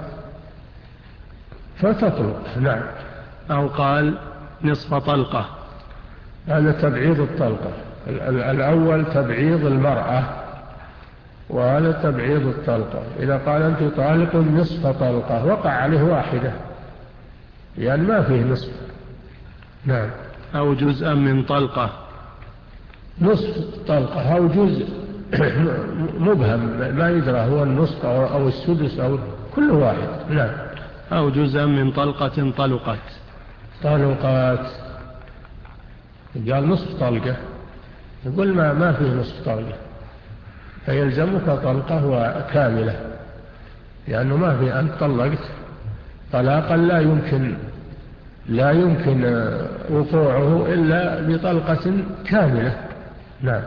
S2: فتطلق. نعم.
S1: أو قال نصف طلقة،
S2: هذا تبعيض الطلقة. الأول تبعيض المرأة، وهذا تبعيض الطلقة. إذا قال أنت طالق نصف طلقة وقع عليه واحدة، يعني ما فيه نصف. نعم.
S1: أو جزءا من طلقة.
S2: نصف طلقة أو جزء مبهم ما يدرى هو النصف أو السدس أو كل واحد. نعم.
S1: أو جزءا من طلقة طلقت.
S2: طلقات قال نصف طلقة، يقول ما ما فيه نصف طلقة، فيلزمك طلقة كاملة، لأنه ما في أنت طلقت طلاقا لا يمكن لا يمكن وقوعه إلا بطلقة كاملة. نعم.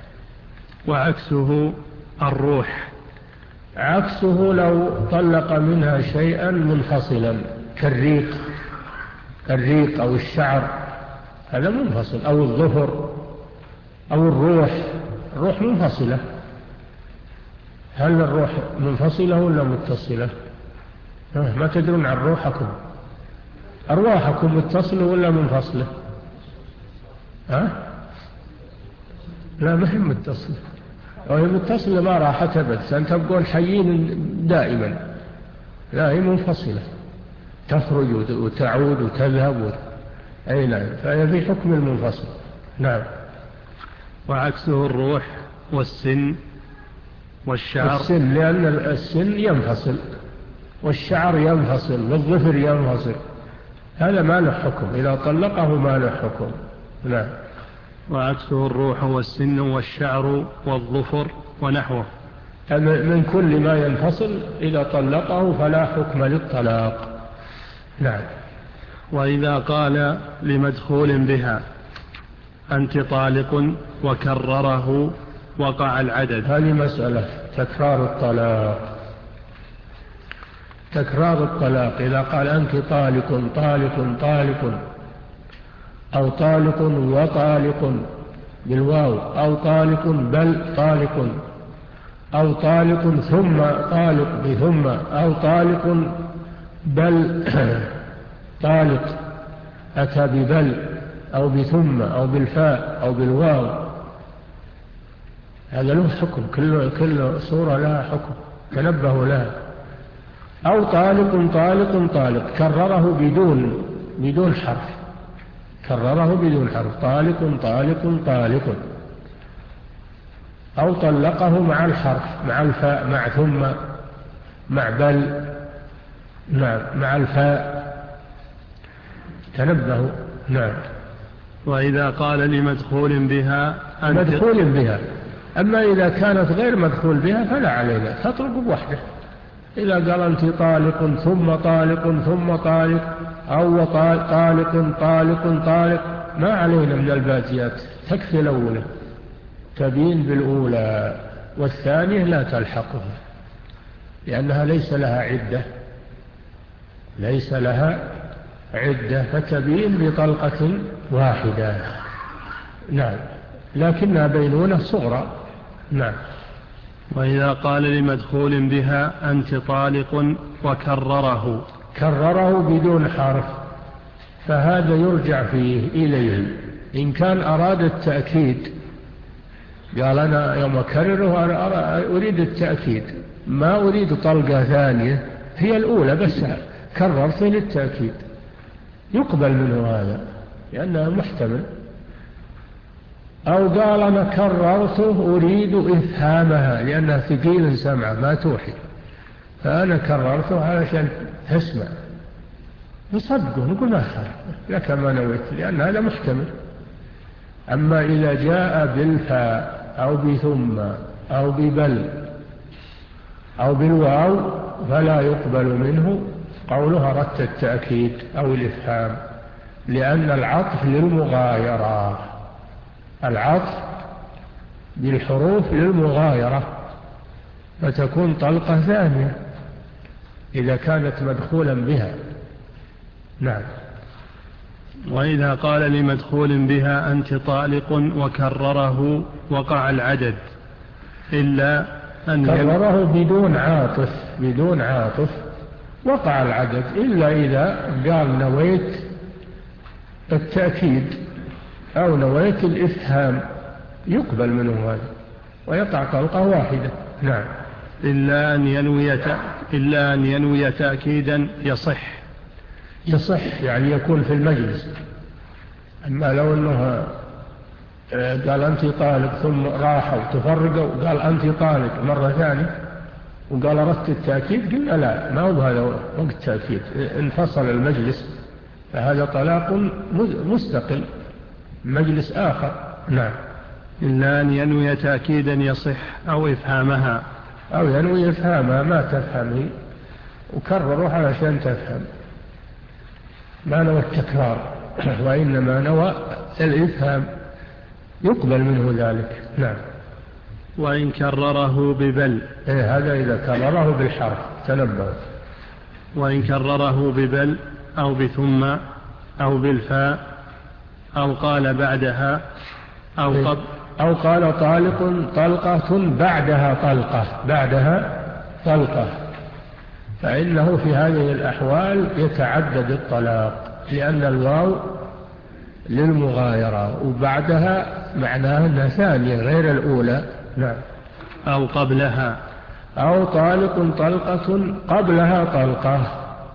S1: وعكسه الروح.
S2: عكسه لو طلق منها شيئا منفصلا كالريق الريق أو الشعر، هذا منفصل، أو الظفر أو الروح. الروح منفصلة. هل الروح منفصلة ولا متصلة؟ ما تدرون عن روحكم، أرواحكم متصلة ولا منفصلة؟ ها؟ لا، ما هي متصلة. وهي متصلة ما راح تبت، أن تبقون حيين دائما. لا، هي منفصلة، تخرج وتعود وتذهب. أي نعم، فهي في حكم المنفصل. نعم.
S1: وعكسه الروح والسن والشعر.
S2: السن لأن السن ينفصل، والشعر ينفصل، والظفر ينفصل، هذا ما له حكم، إذا طلقه ما له حكم. نعم.
S1: وعكسه الروح والسن والشعر والظفر ونحوه.
S2: من كل ما ينفصل إذا طلقه فلا حكم للطلاق. نعم.
S1: وإذا قال لمدخول بها أنت طالق وكرره وقع العدد.
S2: هذه مسألة تكرار الطلاق. تكرار الطلاق إذا قال أنت طالق طالق طالق، أو طالق وطالق بالواو، أو طالق بل طالق، أو طالق ثم طالق بثم، أو طالق بل طالق أتى ببل أو بثم أو بالفاء أو بالواو، هذا له حكم، كل, كل صورة لها حكم، تنبهوا لها. أو طالق طالق طالق كرره بدون بدون حرف، كرره بدون حرف، طالق طالق طالق. أو طلقه مع الحرف، مع الفاء، مع ثم، مع بل، نعم، مع الفاء، تنبهوا. نعم.
S1: وإذا قال لمدخول بها أنت
S2: مدخول بها. أما إذا كانت غير مدخول بها فلا علينا، تطلق بوحده. إذا قال أنت طالق ثم طالق ثم طالق، أو طالق طالق طالق، ما علينا من الباقيات، تكفي الأولى، تبين بالأولى، والثانية لا تلحقها لأنها ليس لها عدة، ليس لها عدة، فتبين بطلقة واحدة. نعم، لكنها بينونة صغرى. نعم.
S1: وإذا قال لمدخول بها أنت طالق وكرره،
S2: كرره بدون حرف، فهذا يرجع فيه إليه. إن كان أراد التأكيد، قال أنا يوم أكرره أريد التأكيد، ما أريد طلقة ثانية، هي الأولى بس كررت للتأكيد، يقبل منه هذا لأنه محتمل. أو قال أنا كررته أريد إفهامها لأنها ثقيل سمعة ما توحي، فأنا كررته علشان تسمع، نصدقه نقول ما خالف لك ما نويت، لأن هذا محتمل. أما إذا جاء بالفاء أو بثم أو ببل أو بالواو فلا يقبل منه قولها أردت التأكيد أو الإفهام، لأن العطف للمغايرة، العطف بالحروف للمغايرة، فتكون طلقة ثانية إذا كانت مدخولا بها. نعم.
S1: وإذا قال لمدخول بها أنت طالق وكرره وقع العدد، إلا أن
S2: كرره بدون عاطف، بدون عاطف وقع العدد، إلا إذا قال نويت التأكيد أو نويت الإفهام، يقبل منه هذا ويقع طلقة واحدة. نعم.
S1: إلا أن ينوي إلا أن ينوي تأكيدا يصح،
S2: يصح يعني يكون في المجلس. أما لو أنه قال أنت طالق ثم راح وتفرقوا وقال أنت طالق مرة ثانية وقال أردت التأكيد، قلنا لا، ما هو هذا وقت تأكيد، انفصل المجلس، فهذا طلاق مستقل، مجلس آخر. نعم.
S1: إلا أن ينوي تأكيدا يصح أو إفهامها،
S2: أو ينوي إفهامها ما تفهمه وكرروا علشان تفهم، ما نوى التكرار وإنما نوى الإفهام، يقبل منه ذلك. نعم.
S1: وإن كرره ببل،
S2: إيه هذا إذا كرره بالحرف تنبه.
S1: وإن كرره ببل أو بثم أو بالفاء أو قال بعدها أو
S2: إيه؟
S1: قبل،
S2: أو قال طالق طلقة بعدها طلقة، بعدها طلقة، فإنه في هذه الأحوال يتعدد الطلاق، لأن الواو للمغايرة وبعدها معناها أنها ثانية غير الأولى. نعم.
S1: أو قبلها،
S2: أو طالق طلقة قبلها طلقة،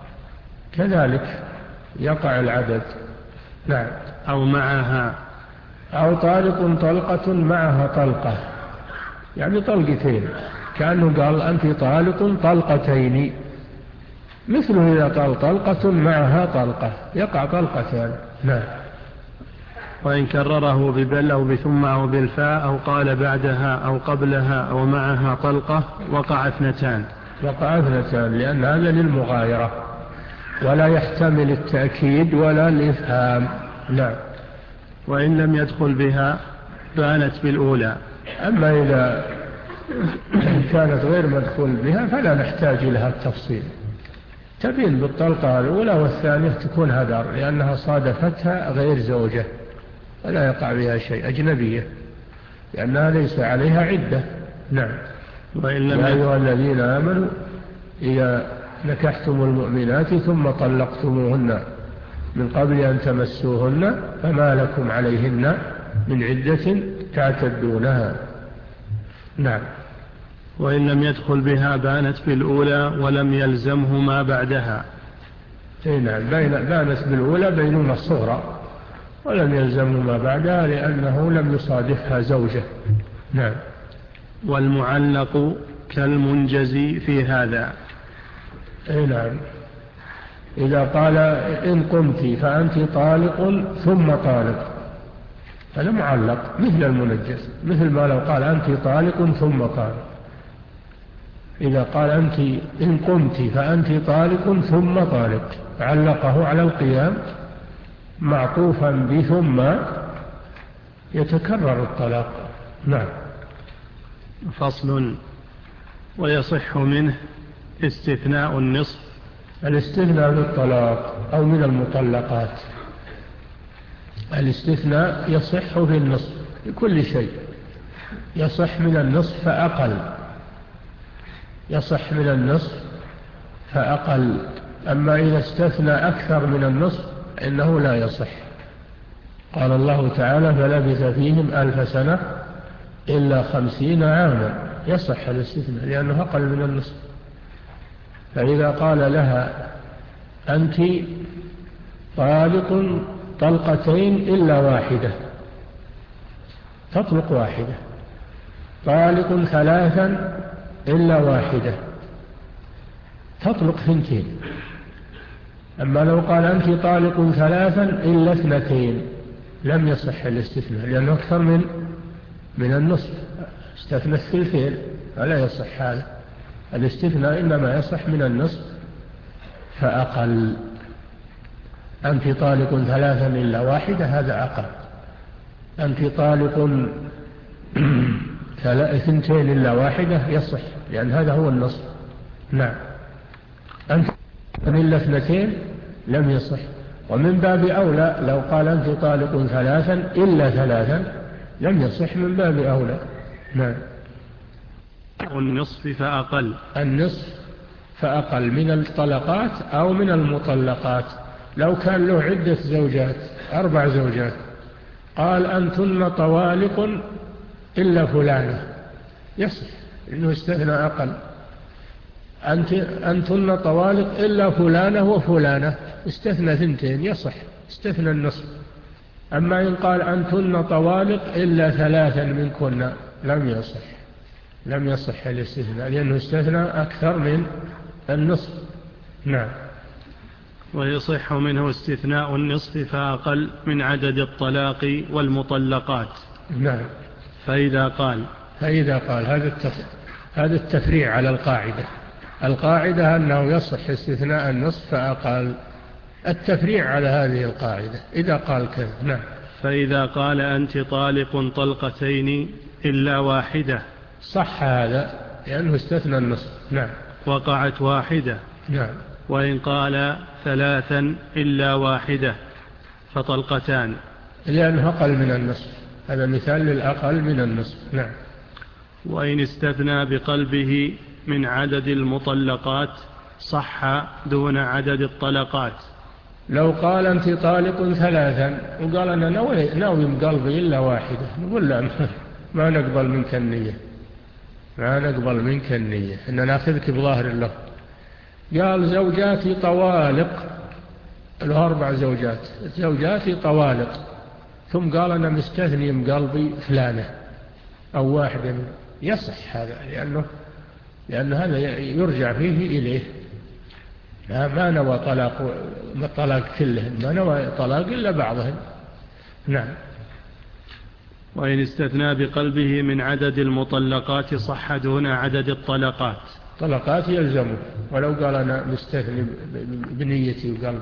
S2: كذلك يقع العدد. نعم.
S1: أو معها،
S2: أو طالق طلقة معها طلقة، يعني طلقتين، كأنه قال أنت طالق طلقتين، مثله إذا قال طلقة معها طلقة يقع طلقتان. نعم.
S1: وإن كرره ببل أو بثم أو بالفاء أو قال بعدها أو قبلها أو معها طلقة وقع اثنتان،
S2: وقع اثنتان، لأن هذا للمغايرة ولا يحتمل التأكيد ولا الإفهام. نعم.
S1: وإن لم يدخل بها بانت بالأولى.
S2: أما إذا كانت غير مدخول بها فلا نحتاج لها التفصيل، تبين بالطلقة الأولى والثانية تكون هدر، لأنها صادفتها غير زوجة فلا يقع بها شيء، أجنبية، لأنها ليس عليها عدة. نعم. يا أيها الذين آمنوا إذا نكحتم المؤمنات ثم طلقتموهن من قبل أن تمسوهن فما لكم عليهن من عدة تعتدونها. نعم.
S1: وإن لم يدخل بها بانت بالأولى ولم يلزمه ما بعدها.
S2: نعم. بانت بالأولى بينونة صغرى ولم يلزمه ما بعدها لأنه لم يصادفها زوجة. نعم.
S1: والمعلق كالمنجزي في هذا.
S2: نعم. إذا قال إن قمت فأنت طالق ثم طالق، هذا معلق مثل المنجز، مثل ما لو قال أنت طالق ثم طالق. إذا قال أنت إن قمت فأنت طالق ثم طالق علقه على القيام معطوفا بثم يتكرر الطلاق. نعم.
S1: فصل. ويصح منه استثناء النصف.
S2: الاستثناء للطلاق أو من المطلقات، الاستثناء يصح في النصف لكل شيء، يصح من النصف فأقل، يصح من النصف فأقل. أما إذا استثنى أكثر من النصف إنه لا يصح. قال الله تعالى فلبث فيهم ألف سنة إلا خمسين عاما، يصح الاستثناء لأنه أقل من النصف. فإذا قال لها أنت طالق طلقتين إلا واحدة، تطلق واحدة، طالق ثلاثا إلا واحدة، تطلق ثنتين. أما لو قال أنت طالق ثلاثا إلا اثنتين لم يصح الاستثناء لأنه أكثر من من النصف، استثنى الثلثين فلا يصح هذا. الاستثناء إنما يصح من النصف فأقل. أنت طالق ثلاثا إلا واحدة هذا أقل. أنت طالق ثنتين إلا واحدة يصح لأن هذا هو النصف. نعم. أنت إلا اثنتين لم يصح. ومن باب أولى لو قال أنت طالق ثلاثا إلا ثلاثا لم يصح من باب أولى. نعم.
S1: النصف فأقل.
S2: النصف فأقل من الطلقات أو من المطلقات. لو كان له عدة زوجات أربع زوجات قال أنتن طوالق إلا فلانة يصح إنه استثنى أقل. أنت أنتن طوالق إلا فلانة وفلانة، استثنى ثنتين يصح، استثنى النصف. أما إن قال أنتن طوالق إلا ثلاثا منكن لم يصح، لم يصح الاستثناء، لأنه استثنى أكثر من النصف. نعم.
S1: ويصح منه استثناء النصف فأقل من عدد الطلاق والمطلقات.
S2: نعم.
S1: فإذا قال
S2: فإذا قال هذا هذا التفريع على القاعدة. القاعدة أنه يصح استثناء النصف فأقل، التفريع على هذه القاعدة إذا قال كذا. نعم.
S1: فإذا قال أنت طالق طلقتين إلا واحدة
S2: صح هذا لأنه استثنى النصف. نعم.
S1: وقعت واحدة.
S2: نعم.
S1: وإن قال ثلاثا إلا واحدة فطلقتان،
S2: لأنه أقل من النصف، هذا مثال للأقل من النصف. نعم.
S1: وإن استثنى بقلبه من عدد المطلقات صح دون عدد الطلقات.
S2: لو قال أنت طالق ثلاثا وقال أنا ناوي ناوي بقلبي إلا واحدة، نقول لا ما نقبل منك النية، ما نقبل منك النية، إن نأخذك بظاهر الله. قال زوجاتي طوالق، له أربع زوجات، زوجاتي طوالق، ثم قال أنا مستثني بقلبي فلانة أو واحدة، يصح هذا لأنه لأن هذا يرجع فيه إليه، ما نوى طلاق طلاق كلهن، ما نوى طلاق إلا بعضهن. نعم.
S1: وإن استثنى بقلبه من عدد المطلقات صح دون عدد الطلقات.
S2: طلقات يلزمه ولو قال أنا مستثني بنيتي وقلب،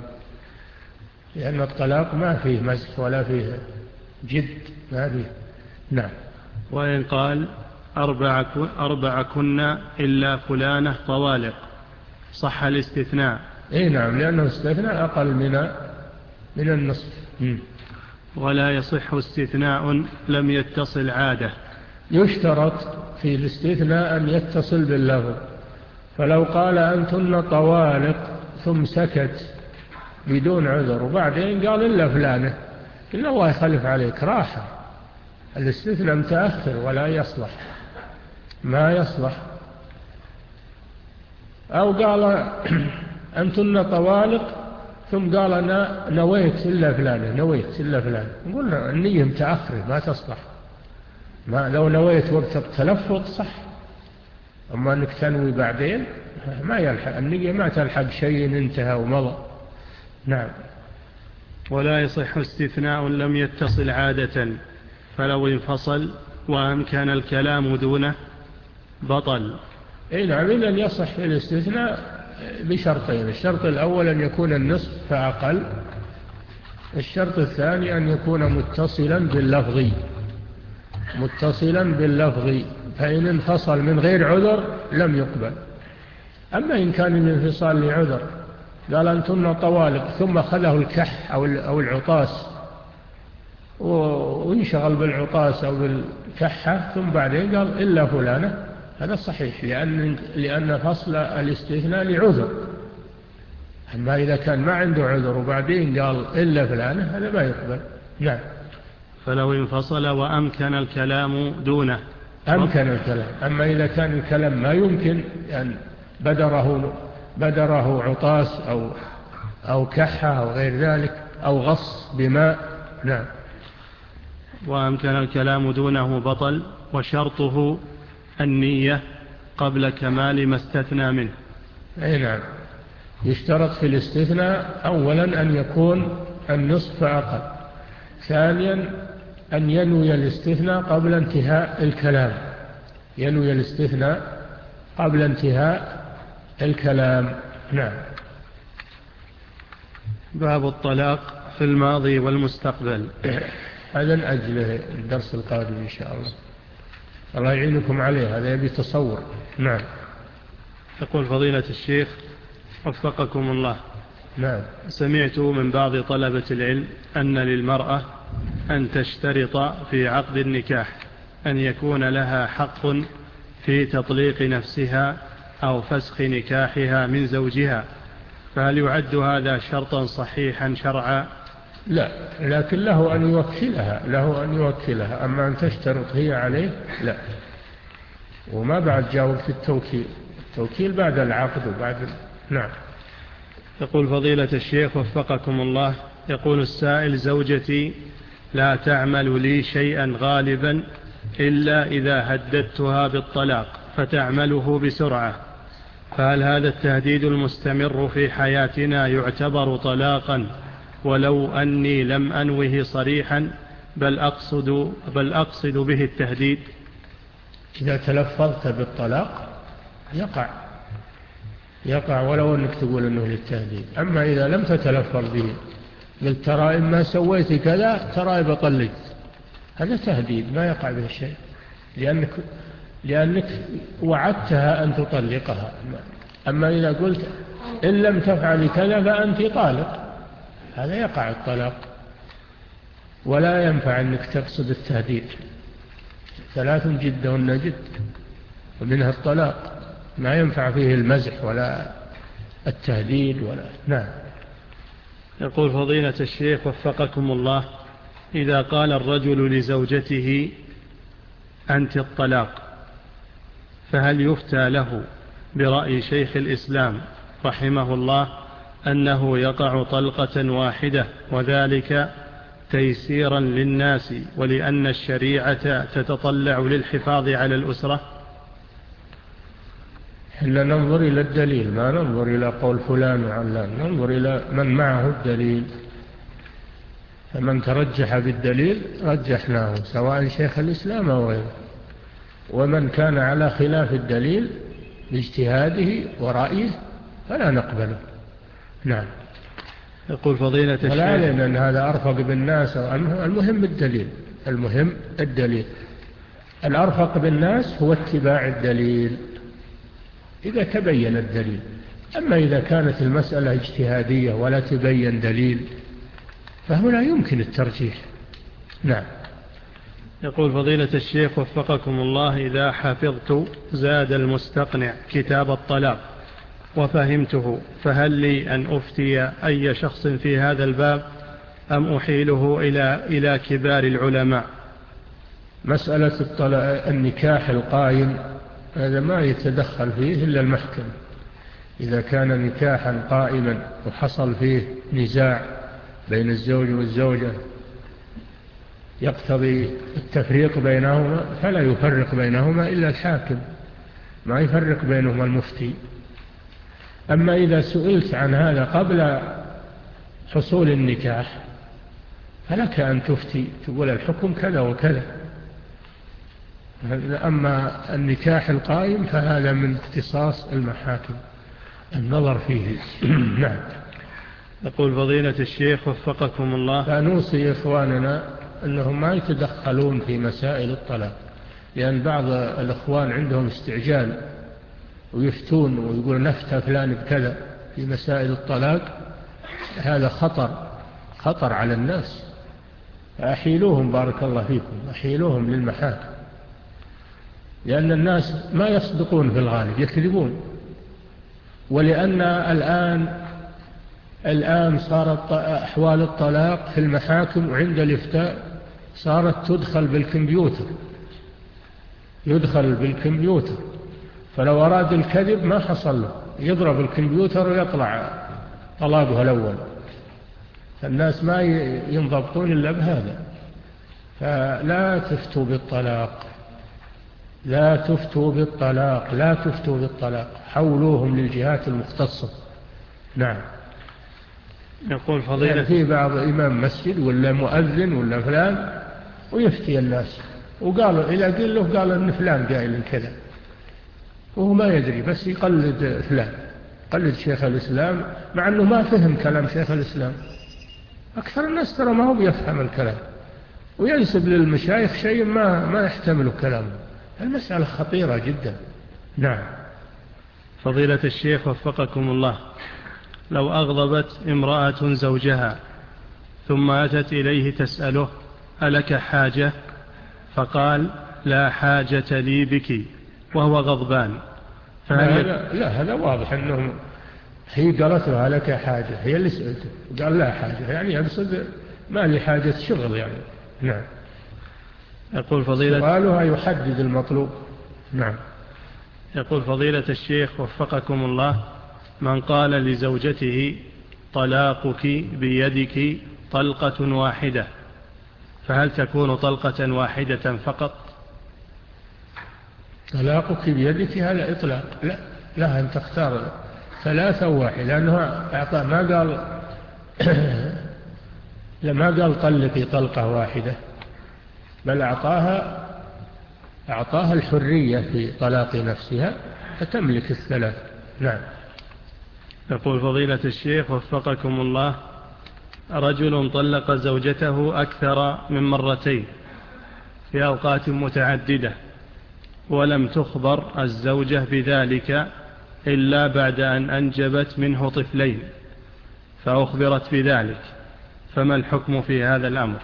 S2: لأن الطلاق ما فيه مسح ولا فيه جد، ما فيه. نعم.
S1: وإن قال أربع, أربع كنا إلا فلانة طوالق صح الاستثناء.
S2: إيه نعم، لأنه استثناء أقل من من النصف. م.
S1: ولا يصح استثناء لم يتصل عادة.
S2: يشترط في الاستثناء أن يتصل باللفظ، فلو قال أنتن طوالق ثم سكت بدون عذر وبعدين قال إلا فلانة، إلا الله يخلف عليك راحة، الاستثناء متأخر ولا يصلح، ما يصلح. أو قال أنتن طوالق ثم قال أنا نويت إلا فلانة، نويت إلا فلانة، نقول النية متأخرة ما تصلح، ما لو نويت وقت التلفظ صح، أما أنك تنوي بعدين ما يلحق، النية ما تلحق شيء انتهى ومضى. نعم.
S1: ولا يصح استثناء لم يتصل عادة، فلو انفصل وأمكن الكلام دونه بطل.
S2: إيه نعم، إذن يصح الاستثناء بشرطين، الشرط الأول أن يكون النصف فأقل، الشرط الثاني أن يكون متصلا باللفظ، متصلا باللفظ، فإن انفصل من غير عذر لم يقبل. أما إن كان الانفصال لعذر، قال أنتن طوالق ثم أخذه الكح أو العطاس وانشغل بالعطاس أو بالكحة ثم بعدين قال إلا فلانة، هذا صحيح، لأن, لأن فصل الاستثناء لعذر. أما إذا كان ما عنده عذر وبعدين قال إلا فلانة هذا ما يقبل. نعم.
S1: فلو انفصل وأمكن الكلام دونه
S2: أمكن الكلام. أما إذا كان الكلام ما يمكن، يعني بدره, بدره عطاس أو, أو كحة أو غير ذلك أو غص بماء. نعم.
S1: وأمكن الكلام دونه بطل، وشرطه النية قبل كمال ما استثنى منه.
S2: أي نعم، يشترط في الاستثناء أولا أن يكون النصف أقل، ثانيا أن ينوي الاستثناء قبل انتهاء الكلام، ينوي الاستثناء قبل انتهاء الكلام. نعم.
S1: باب الطلاق في الماضي والمستقبل.
S2: هذا نأجله الدرس القادم إن شاء الله، الله يعينكم عليه، هذا يبي تصور. نعم.
S1: يقول فضيلة الشيخ وفقكم الله،
S2: نعم،
S1: سمعت من بعض طلبة العلم أن للمرأة أن تشترط في عقد النكاح أن يكون لها حق في تطليق نفسها أو فسخ نكاحها من زوجها، فهل يعد هذا شرطا صحيحا شرعا؟
S2: لا، لكن له أن يوكلها، له أن يوكلها، أما أن تشترط هي عليه لا. وما بعد جاوب في التوكيل، توكيل بعد العقد وبعد. نعم.
S1: يقول فضيلة الشيخ وفقكم الله، يقول السائل: زوجتي لا تعمل لي شيئا غالبا إلا إذا هددتها بالطلاق فتعمله بسرعة، فهل هذا التهديد المستمر في حياتنا يعتبر طلاقا ولو أني لم أنوه صريحا بل أقصد, بل أقصد به التهديد؟
S2: إذا تلفظت بالطلاق يقع يقع ولو أنك تقول أنه للتهديد. أما إذا لم تتلفظ به، قلت ترى إما سويت كذا ترى بطلق، هذا تهديد ما يقع به شيء، لأنك, لأنك وعدتها أن تطلقها. أما إذا قلت إن لم تفعل كذا فأنت طالق، هذا يقع الطلاق، ولا ينفع أنك تقصد التهديد. ثلاث جدهن جد، ومنها الطلاق، ما ينفع فيه المزح ولا التهديد ولا. نعم.
S1: يقول فضيلة الشيخ وفقكم الله: إذا قال الرجل لزوجته أنت الطلاق، فهل يفتى له برأي شيخ الإسلام رحمه الله أنه يقع طلقة واحدة، وذلك تيسيرا للناس ولأن الشريعة تتطلع للحفاظ على الأسرة؟
S2: إلا ننظر إلى الدليل، ما ننظر إلى قول فلان وعلان، ننظر إلى من معه الدليل، فمن ترجح بالدليل رجحناه سواء شيخ الإسلام أو غيره، ومن كان على خلاف الدليل باجتهاده ورأيه فلا نقبله. نعم.
S1: يقول فضيلة الشيخ:
S2: ولا علينا أن هذا أرفق بالناس، المهم الدليل، المهم الدليل. الأرفق بالناس هو اتباع الدليل إذا تبين الدليل. أما إذا كانت المسألة اجتهادية ولا تبين دليل فهنا يمكن الترجيح. نعم.
S1: يقول فضيلة الشيخ وفقكم الله: إذا حفظت زاد المستقنع كتاب الطلاق وفهمته، فهل لي أن أفتي أي شخص في هذا الباب أم أحيله إلى, إلى كبار العلماء؟
S2: مسألة النكاح القائم هذا ما يتدخل فيه إلا المحكم. إذا كان نكاحا قائما وحصل فيه نزاع بين الزوج والزوجة يقتضي التفريق بينهما، فلا يفرق بينهما إلا الحاكم، ما يفرق بينهما المفتي. أما إذا سئلت عن هذا قبل حصول النكاح فلك أن تفتي، تقول الحكم كذا وكذا. أما النكاح القائم فهذا من اختصاص المحاكم النظر فيه. نعم.
S1: يقول فضيلة الشيخ وفقكم الله:
S2: فنوصي إخواننا أنهم ما يتدخلون في مسائل الطلاق، لأن بعض الإخوان عندهم استعجال ويفتون ويقول نفتى فلان بكذا في مسائل الطلاق، هذا خطر خطر على الناس. أحيلوهم بارك الله فيكم، أحيلوهم للمحاكم، لأن الناس ما يصدقون في الغالب، يكذبون. ولأن الآن الآن صارت أحوال الطلاق في المحاكم وعند الإفتاء صارت تدخل بالكمبيوتر، يدخل بالكمبيوتر، فلو أراد الكذب ما حصل له، يضرب الكمبيوتر ويطلع طلاقها الأول. فالناس ما ينضبطون إلا بهذا. فلا تفتوا بالطلاق، لا تفتوا بالطلاق، لا تفتوا بالطلاق، حولوهم للجهات المختصة. نعم.
S1: يقول فضيلة
S2: يعني في بعض إمام مسجد ولا مؤذن ولا فلان ويفتي الناس، وقالوا إذا قال له قال إن فلان قائل كذا، وهو ما يدري، بس يقلد فلان، يقلد شيخ الإسلام، مع أنه ما فهم كلام شيخ الإسلام. أكثر الناس ترى ما هو بيفهم الكلام، وينسب للمشايخ شيء ما ما يحتمل كلامه. المسألة خطيرة جدا. نعم.
S1: فضيلة الشيخ وفقكم الله: لو أغضبت امرأة زوجها ثم أتت إليه تسأله ألك حاجة، فقال لا حاجة لي بك وهو غضبان،
S2: فهل لا, لا هذا واضح أنه هي قالت له ألك حاجة، هي اللي سألته قال لا حاجة، يعني يقصد ما لي حاجة شغل يعني. نعم.
S1: يقول فضيلة
S2: سؤالها يحدد المطلوب. نعم.
S1: يقول فضيلة الشيخ وفقكم الله: من قال لزوجته طلاقك بيدك طلقة واحدة، فهل تكون طلقة واحدة فقط؟
S2: طلاقك بيدك هذا إطلاق، لا لها أن تختار ثلاثة واحدة، لأنه أعطى ما قال لما قال طلقي طلقة واحدة، بل أعطاها أعطاها الحرية في طلاق نفسها فتملك الثلاث. نعم.
S1: يقول فضيلة الشيخ وفقكم الله: رجل طلق زوجته أكثر من مرتين في أوقات متعددة، ولم تخبر الزوجة بذلك إلا بعد أن أنجبت منه طفلين، فأخبرت بذلك، فما الحكم في هذا الأمر؟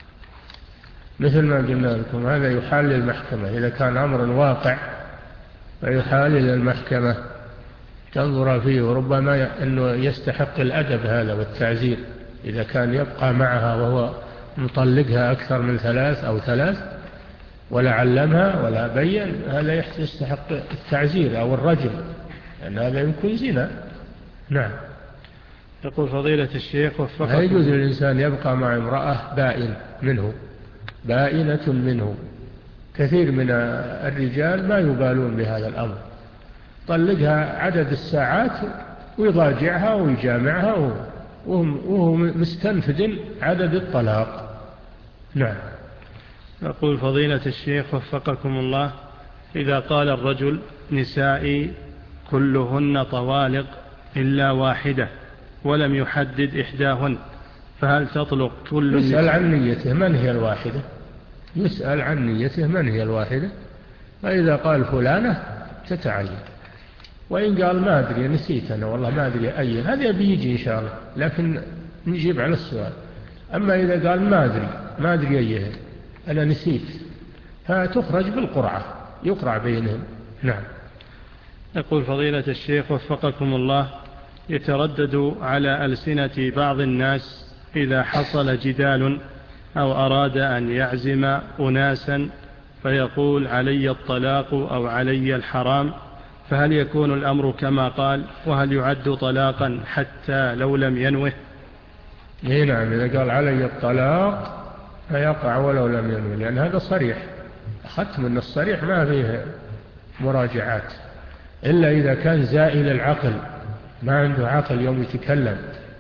S2: مثل ما قلنا لكم، هذا يحال للمحكمة إذا كان أمر واقع، فيحال إلى المحكمة تنظر فيه، وربما أنه يستحق الأدب هذا والتعزير إذا كان يبقى معها وهو مطلقها أكثر من ثلاث أو ثلاث ولا علمها ولا بين، هذا يستحق التعزير أو الرجم، لأن هذا يمكن زنا. نعم.
S1: يقول فضيلة الشيخ وفقكم:
S2: لا يجوز للإنسان يبقى مع امرأة بائن منه بائنة منه. كثير من الرجال ما يبالون بهذا الأمر، طلقها عدد الساعات ويضاجعها ويجامعها وهو مستنفذ عدد الطلاق. نعم.
S1: يقول فضيلة الشيخ وفقكم الله: إذا قال الرجل نسائي كلهن طوالق إلا واحدة ولم يحدد إحداهن، فهل تطلق كل
S2: يسأل
S1: النساء؟
S2: عن نيته من هي الواحدة، يسأل عن نيته من هي الواحدة، فإذا قال فلانة تتعين، وإن قال ما أدري نسيت أنا والله ما أدري أي، هذا بيجي إن شاء الله، لكن نجيب على السؤال. أما إذا قال ما أدري ما أدري أيه أنا نسيت، فتخرج بالقرعة يقرع بينهم. نعم.
S1: يقول فضيلة الشيخ وفقكم الله: يتردد على ألسنة بعض الناس إذا حصل جدال أو أراد أن يعزم أناسا فيقول علي الطلاق أو علي الحرام، فهل يكون الأمر كما قال، وهل يعد طلاقا حتى لو لم ينوه؟
S2: إيه نعم، إذا قال علي الطلاق فيقع ولو لم ينوه، لأن هذا صريح، أخذت من الصريح ما فيه مراجعات، إلا إذا كان زائل العقل ما عنده عقل يوم يتكلم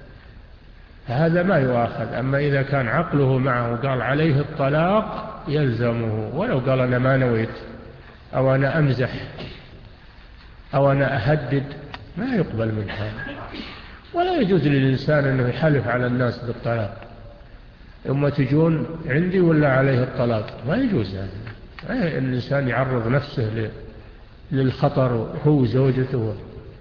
S2: هذا ما يؤاخذ. أما إذا كان عقله معه قال عليه الطلاق يلزمه، ولو قال أنا ما نويت أو أنا أمزح أو أنا أهدد ما يقبل من هذا. ولا يجوز للإنسان أنه يحلف على الناس بالطلاق، ثم تجون عندي ولا عليه الطلاق، ما يجوز هذا. الإنسان يعرض نفسه للخطر هو زوجته،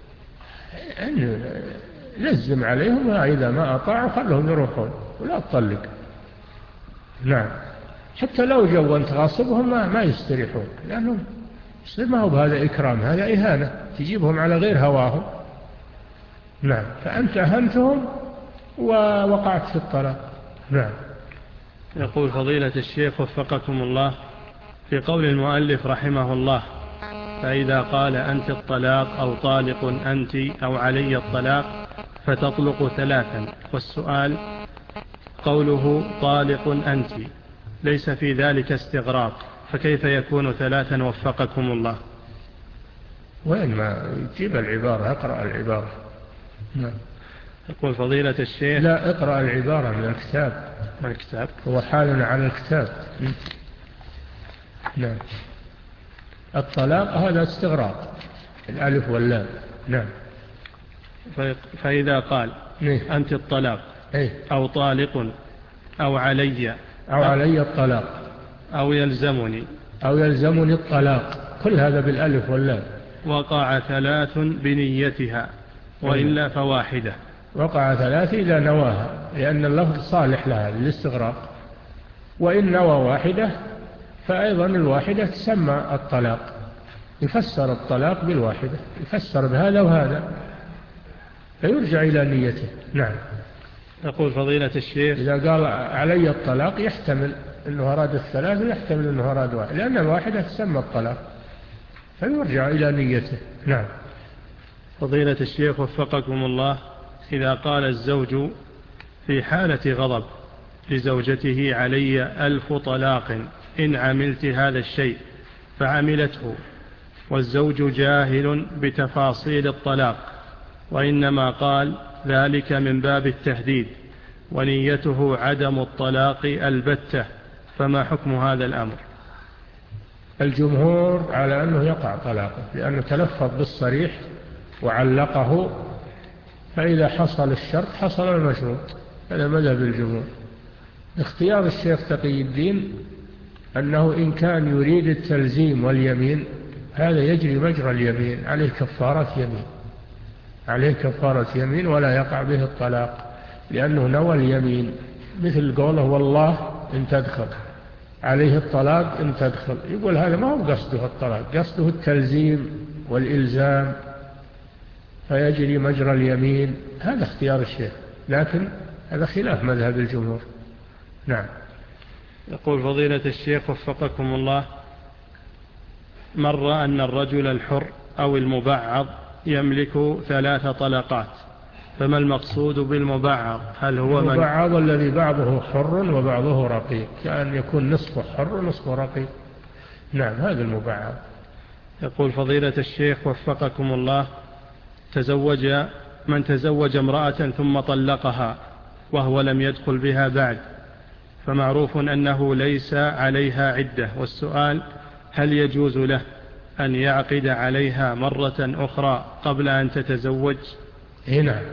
S2: يعني لزم عليهم، إذا ما أطاعوا خلهم يروحون ولا تطلق. نعم. حتى لو جو أنت غاصبهم ما, ما يستريحون، لأنهم ما هو بهذا إكرام، هذا إهانة، تجيبهم على غير هواهم. نعم. فأنت أهنتهم ووقعت في الطلاق. نعم.
S1: يقول فضيلة الشيخ وفقكم الله: في قول المؤلف رحمه الله: فإذا قال أنت الطلاق أو طالق أنت أو علي الطلاق فتطلق ثلاثا، والسؤال قوله طالق أنت ليس في ذلك استغراق، فكيف يكون ثلاثا وفقكم الله؟
S2: وين ما يجيب العبارة، اقرأ العبارة. نعم.
S1: يقول فضيلة الشيخ:
S2: لا، اقرأ العبارة من الكتاب.
S1: من الكتاب
S2: هو حالنا على الكتاب. نعم. الطلاق هذا استغراق، الألف واللام. نعم.
S1: فإذا قال
S2: إيه؟
S1: أنت الطلاق
S2: إيه؟
S1: أو طالق أو علي
S2: أو علي الطلاق
S1: أو يلزمني
S2: أو يلزمني الطلاق، كل هذا بالألف واللام.
S1: وقع ثلاث بنيتها وإلا فواحدة.
S2: وقع ثلاث إذا نواها، لأن اللفظ صالح لها للاستغراق، وإن نوى واحدة فأيضا الواحدة تسمى الطلاق، يفسر الطلاق بالواحدة، يفسر بهذا وهذا، فيرجع إلى نيته. نعم.
S1: يقول فضيلة الشيخ:
S2: إذا قال علي الطلاق يحتمل أنه أراد الثلاث ويحتمل أنه أراد واحد، لأن الواحدة تسمى الطلاق، فيرجع إلى نيته. نعم.
S1: فضيلة الشيخ وفقكم الله، إذا قال الزوج في حالة غضب لزوجته علي ألف طلاق إن عملت هذا الشيء فعملته، والزوج جاهل بتفاصيل الطلاق وإنما قال ذلك من باب التهديد ونيته عدم الطلاق البتة، فما حكم هذا الأمر؟
S2: الجمهور على أنه يقع طلاقه، لأنه تلفظ بالصريح وعلقه، فإذا حصل الشرط حصل المشروط. هذا مذهب الجمهور. اختيار الشيخ تقي الدين أنه إن كان يريد التلزيم واليمين هذا يجري مجرى اليمين، عليه كفارة يمين، عليه كفارة يمين ولا يقع به الطلاق، لأنه نوى اليمين، مثل قوله والله إن تدخل، عليه الطلاق إن تدخل. يقول هذا ما هو قصده الطلاق، قصده التلزيم والإلزام، فيجري مجرى اليمين. هذا اختيار الشيخ، لكن هذا خلاف مذهب الجمهور. نعم.
S1: يقول فضيلة الشيخ وفقكم الله، مر أن الرجل الحر أو المبعض يملك ثلاث طلقات، فما المقصود بالمبعض؟ هل هو
S2: المبعض الذي بعضه حر وبعضه رقيق، كأن يكون نصفه حر ونصفه رقيق. نعم، هذا المبعض.
S1: يقول فضيلة الشيخ وفقكم الله، تزوج من تزوج امرأة ثم طلقها وهو لم يدخل بها بعد، فمعروف أنه ليس عليها عدة، والسؤال هل يجوز له أن يعقد عليها مرة أخرى قبل أن تتزوج؟
S2: هنا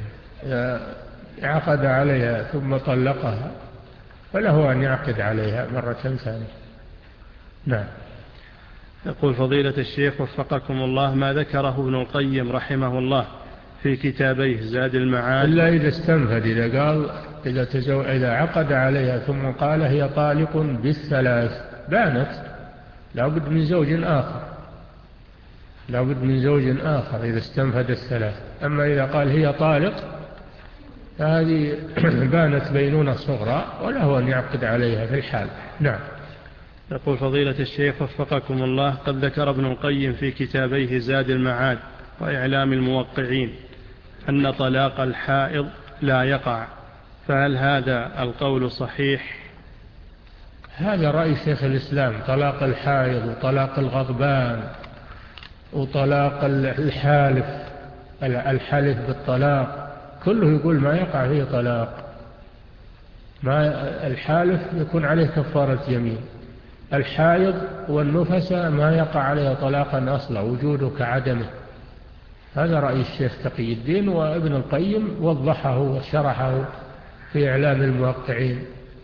S2: عقد عليها ثم طلقها فله أن يعقد عليها مرة ثانية. نعم.
S1: يقول فضيلة الشيخ وفقكم الله، ما ذكره ابن القيم رحمه الله في كتابيه زاد المعاد،
S2: إلا إذا استنفد، إذا قال إذا, تزو... إذا عقد عليها ثم قال هي طالق بالثلاث بانت، لابد من زوج آخر، لابد من زوج آخر إذا استنفد الثلاث. أما إذا قال هي طالق فهذه بانت بينونة صغرى وله أن يعقد عليها في الحال. نعم.
S1: يقول فضيلة الشيخ وفقكم الله، قد ذكر ابن القيم في كتابيه زاد المعاد وإعلام الموقعين أن طلاق الحائض لا يقع، فهل هذا القول صحيح؟
S2: هذا رأي شيخ الإسلام، طلاق الحائض وطلاق الغضبان وطلاق الحالف، الحلف بالطلاق كله يقول ما يقع فيه طلاق. ما الحالف يكون عليه كفارة يمين، الحائض والنفساء ما يقع عليه طلاقا أصلا، وجوده كعدمه. هذا رأي الشيخ تقي الدين، وابن القيم وضحه وشرحه في إعلام الموقعين.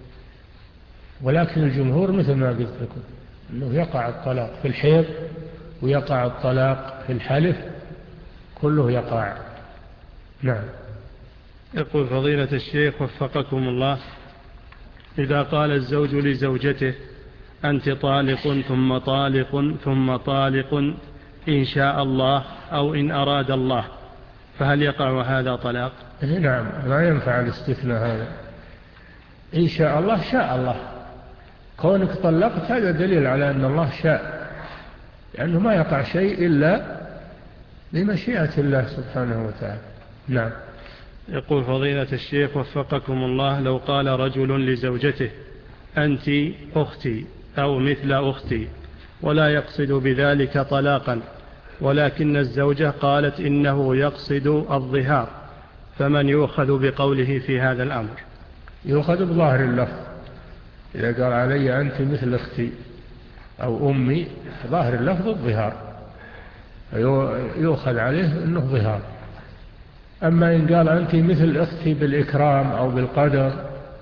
S2: ولكن الجمهور مثل ما قلت لكم أنه يقع الطلاق في الحيض ويقع الطلاق في الحلف، كله يقع. نعم.
S1: يقول فضيلة الشيخ وفقكم الله، إذا قال الزوج لزوجته أنت طالق ثم طالق ثم طالق إن شاء الله أو إن أراد الله، فهل يقع هذا طلاق؟
S2: نعم، ما ينفع الاستثناء هذا. إن شاء الله شاء الله، كونك طلقت هذا دليل على أن الله شاء، لأنه ما يقع شيء إلا بمشيئة الله سبحانه وتعالى. نعم.
S1: يقول فضيلة الشيخ وفقكم الله، لو قال رجل لزوجته أنت أختي أو مثل أختي ولا يقصد بذلك طلاقا، ولكن الزوجة قالت إنه يقصد الظهار، فمن يؤخذ بقوله في هذا الأمر؟
S2: يؤخذ بظاهر اللفظ. إذا قال علي أنت مثل أختي أو أمي، ظاهر اللفظ الظهار، يؤخذ عليه أنه ظهار. أما إن قال أنت مثل أختي بالإكرام أو بالقدر،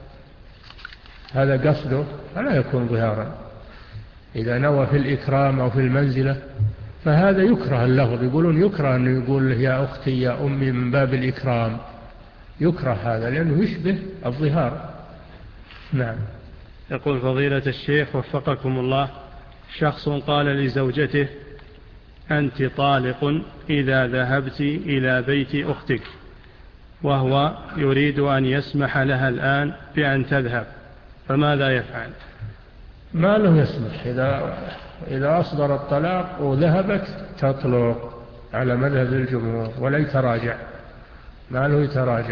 S2: هذا قصده فلا يكون ظهارا. إذا نوى في الإكرام أو في المنزلة فهذا يكره اللفظ، يقولون يكره أنه يقول يا أختي يا أمي من باب الإكرام، يكره هذا لأنه يشبه الظهار. نعم.
S1: يقول فضيلة الشيخ وفقكم الله، شخص قال لزوجته أنت طالق إذا ذهبت إلى بيت أختك، وهو يريد أن يسمح لها الآن بأن تذهب، فماذا يفعل؟
S2: ما له يسمح. إذا إذا أصدر الطلاق وذهبت تطلق على مذهب الجمهور ولا يتراجع، ما له يتراجع.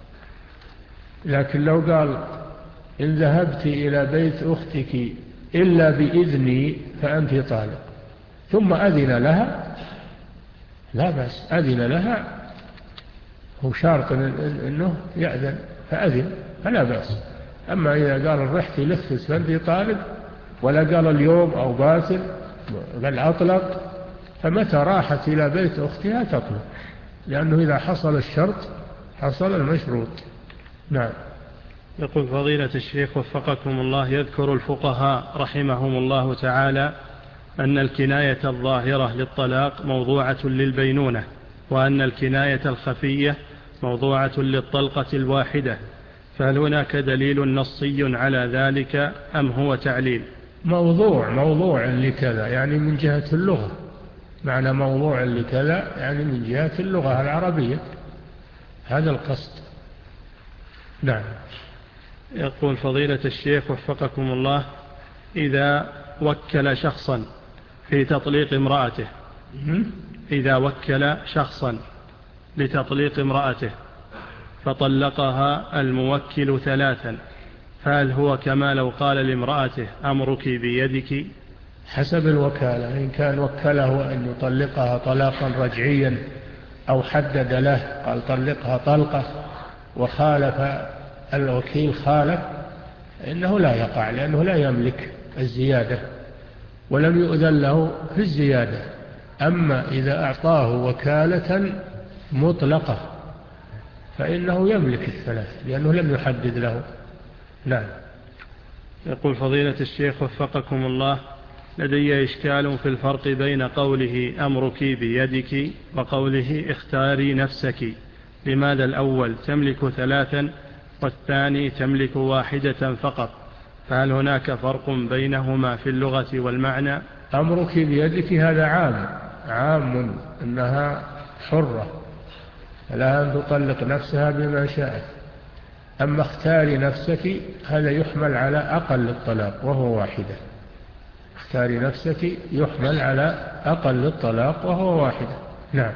S2: لكن لو قال إن ذهبت إلى بيت أختك إلا بإذني فأنت طالق، ثم أذن لها، لا بأس، أذن لها، هو شارط أنه يأذن فأذن فلا بأس. أما إذا قال رحت لفت فأنت طالق، ولا قال اليوم أو باسل بل أطلق، فمتى راحت إلى بيت أختها تطلق، لأنه إذا حصل الشرط حصل المشروط. نعم.
S1: يقول فضيلة الشيخ وفقكم الله، يذكر الفقهاء رحمهم الله تعالى أن الكناية الظاهرة للطلاق موضوعة للبينونة، وأن الكناية الخفية موضوعة للطلقة الواحدة، فهل هناك دليل نصي على ذلك أم هو تعليل؟
S2: موضوع موضوع لكذا يعني من جهة اللغة، معنى موضوع لكذا يعني من جهة اللغة العربية، هذا القصد. نعم.
S1: يقول فضيلة الشيخ وفقكم الله، إذا وكل شخصا في تطليق امرأته إذا وكل شخصا لتطليق امرأته فطلقها الموكل ثلاثا، فهل هو كما لو قال لامرأته أمرك بيدك؟
S2: حسب الوكالة، إن كان وكله أن يطلقها طلاقا رجعيا أو حدد له قال طلقها طلقة وخالف الوكيل خالف، إنه لا يقع، لأنه لا يملك الزيادة ولم يؤذن له في الزيادة. أما إذا أعطاه وكالة مطلقة فإنه يملك الثلاث لأنه لم يحدد له. نعم.
S1: يقول فضيلة الشيخ وفقكم الله، لدي إشكال في الفرق بين قوله أمرك بيدك وقوله اختاري نفسك. لماذا الأول تملك ثلاثا والثاني تملك واحدة فقط؟ فهل هناك فرق بينهما في اللغة والمعنى؟
S2: أمرك بيدك هذا عام عام أنها حرة لها أن تطلق نفسها بما شاءت. أما اختاري نفسك هذا يحمل على أقل الطلاق وهو واحدة. اختاري نفسك يحمل على أقل الطلاق وهو واحدة. نعم.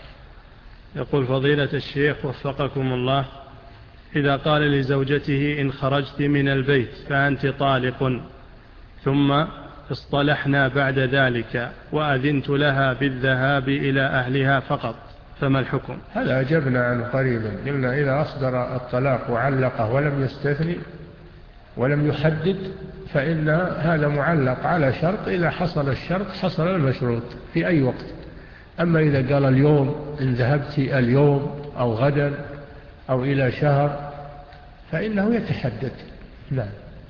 S1: يقول فضيلة الشيخ وفقكم الله، إذا قال لزوجته إن خرجت من البيت فأنت طالق، ثم اصطلحنا بعد ذلك وأذنت لها بالذهاب إلى أهلها فقط، فما الحكم؟
S2: هذا أجبنا عنه قريبا، قلنا إذا أصدر الطلاق وعلقه ولم يستثني ولم يحدد فإن هذا معلق على شرط، إذا حصل الشرط حصل المشروط في أي وقت. أما إذا قال اليوم إن ذهبت اليوم أو غدا أو إلى شهر فإنه يتحدد. نعم.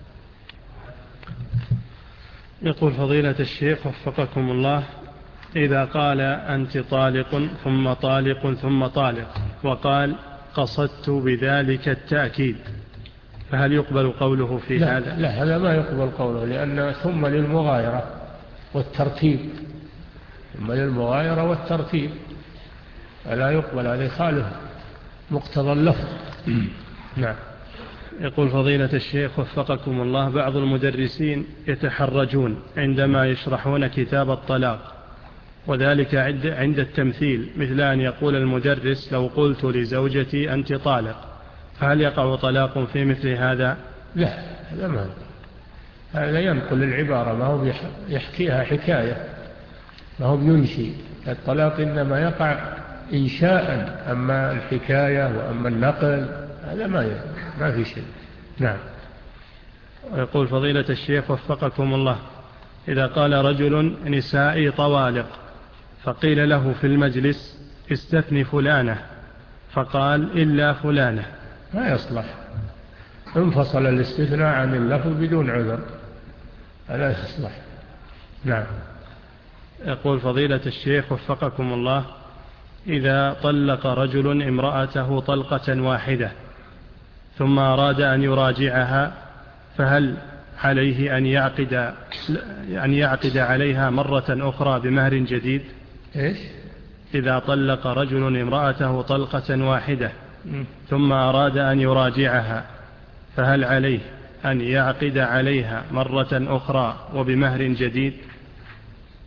S1: يقول فضيلة الشيخ وفقكم الله، إذا قال أنت طالق ثم طالق ثم طالق وقال قصدت بذلك التأكيد، فهل يقبل قوله في
S2: لا
S1: هذا؟
S2: لا، هذا ما يقبل قوله، لأن ثم للمغايرة والترتيب، ثم للمغايرة والترتيب فلا يقبل، هذا يخالف مقتضى اللفظ. نعم.
S1: يقول فضيلة الشيخ وفقكم الله، بعض المدرسين يتحرجون عندما يشرحون كتاب الطلاق، وذلك عند التمثيل، مثل أن يقول المدرس لو قلت لزوجتي أنت طالق، فهل يقع طلاق في مثل هذا؟
S2: لا، هذا ما هذا ينقل العبارة، ما هو يحكيها حكاية، ما هو ينشي. الطلاق إنما يقع إنشاء، أما الحكاية وأما النقل هذا ما ما في شيء. نعم.
S1: ويقول فضيلة الشيخ وفقكم الله، إذا قال رجل نسائي طوالق فقيل له في المجلس استثني فلانة فقال إلا فلانة،
S2: ما يصلح، انفصل الاستثناء عن اللفظ بدون عذر، لا يصلح. نعم.
S1: يقول فضيلة الشيخ وفقكم الله، إذا طلق رجل امرأته طلقة واحدة ثم أراد أن يراجعها، فهل عليه أن يعقد أن يعقد عليها مرة أخرى بمهر جديد؟
S2: إيش؟
S1: إذا طلق رجل امرأته طلقة واحدة ثم أراد أن يراجعها، فهل عليه أن يعقد عليها مرة أخرى وبمهر جديد؟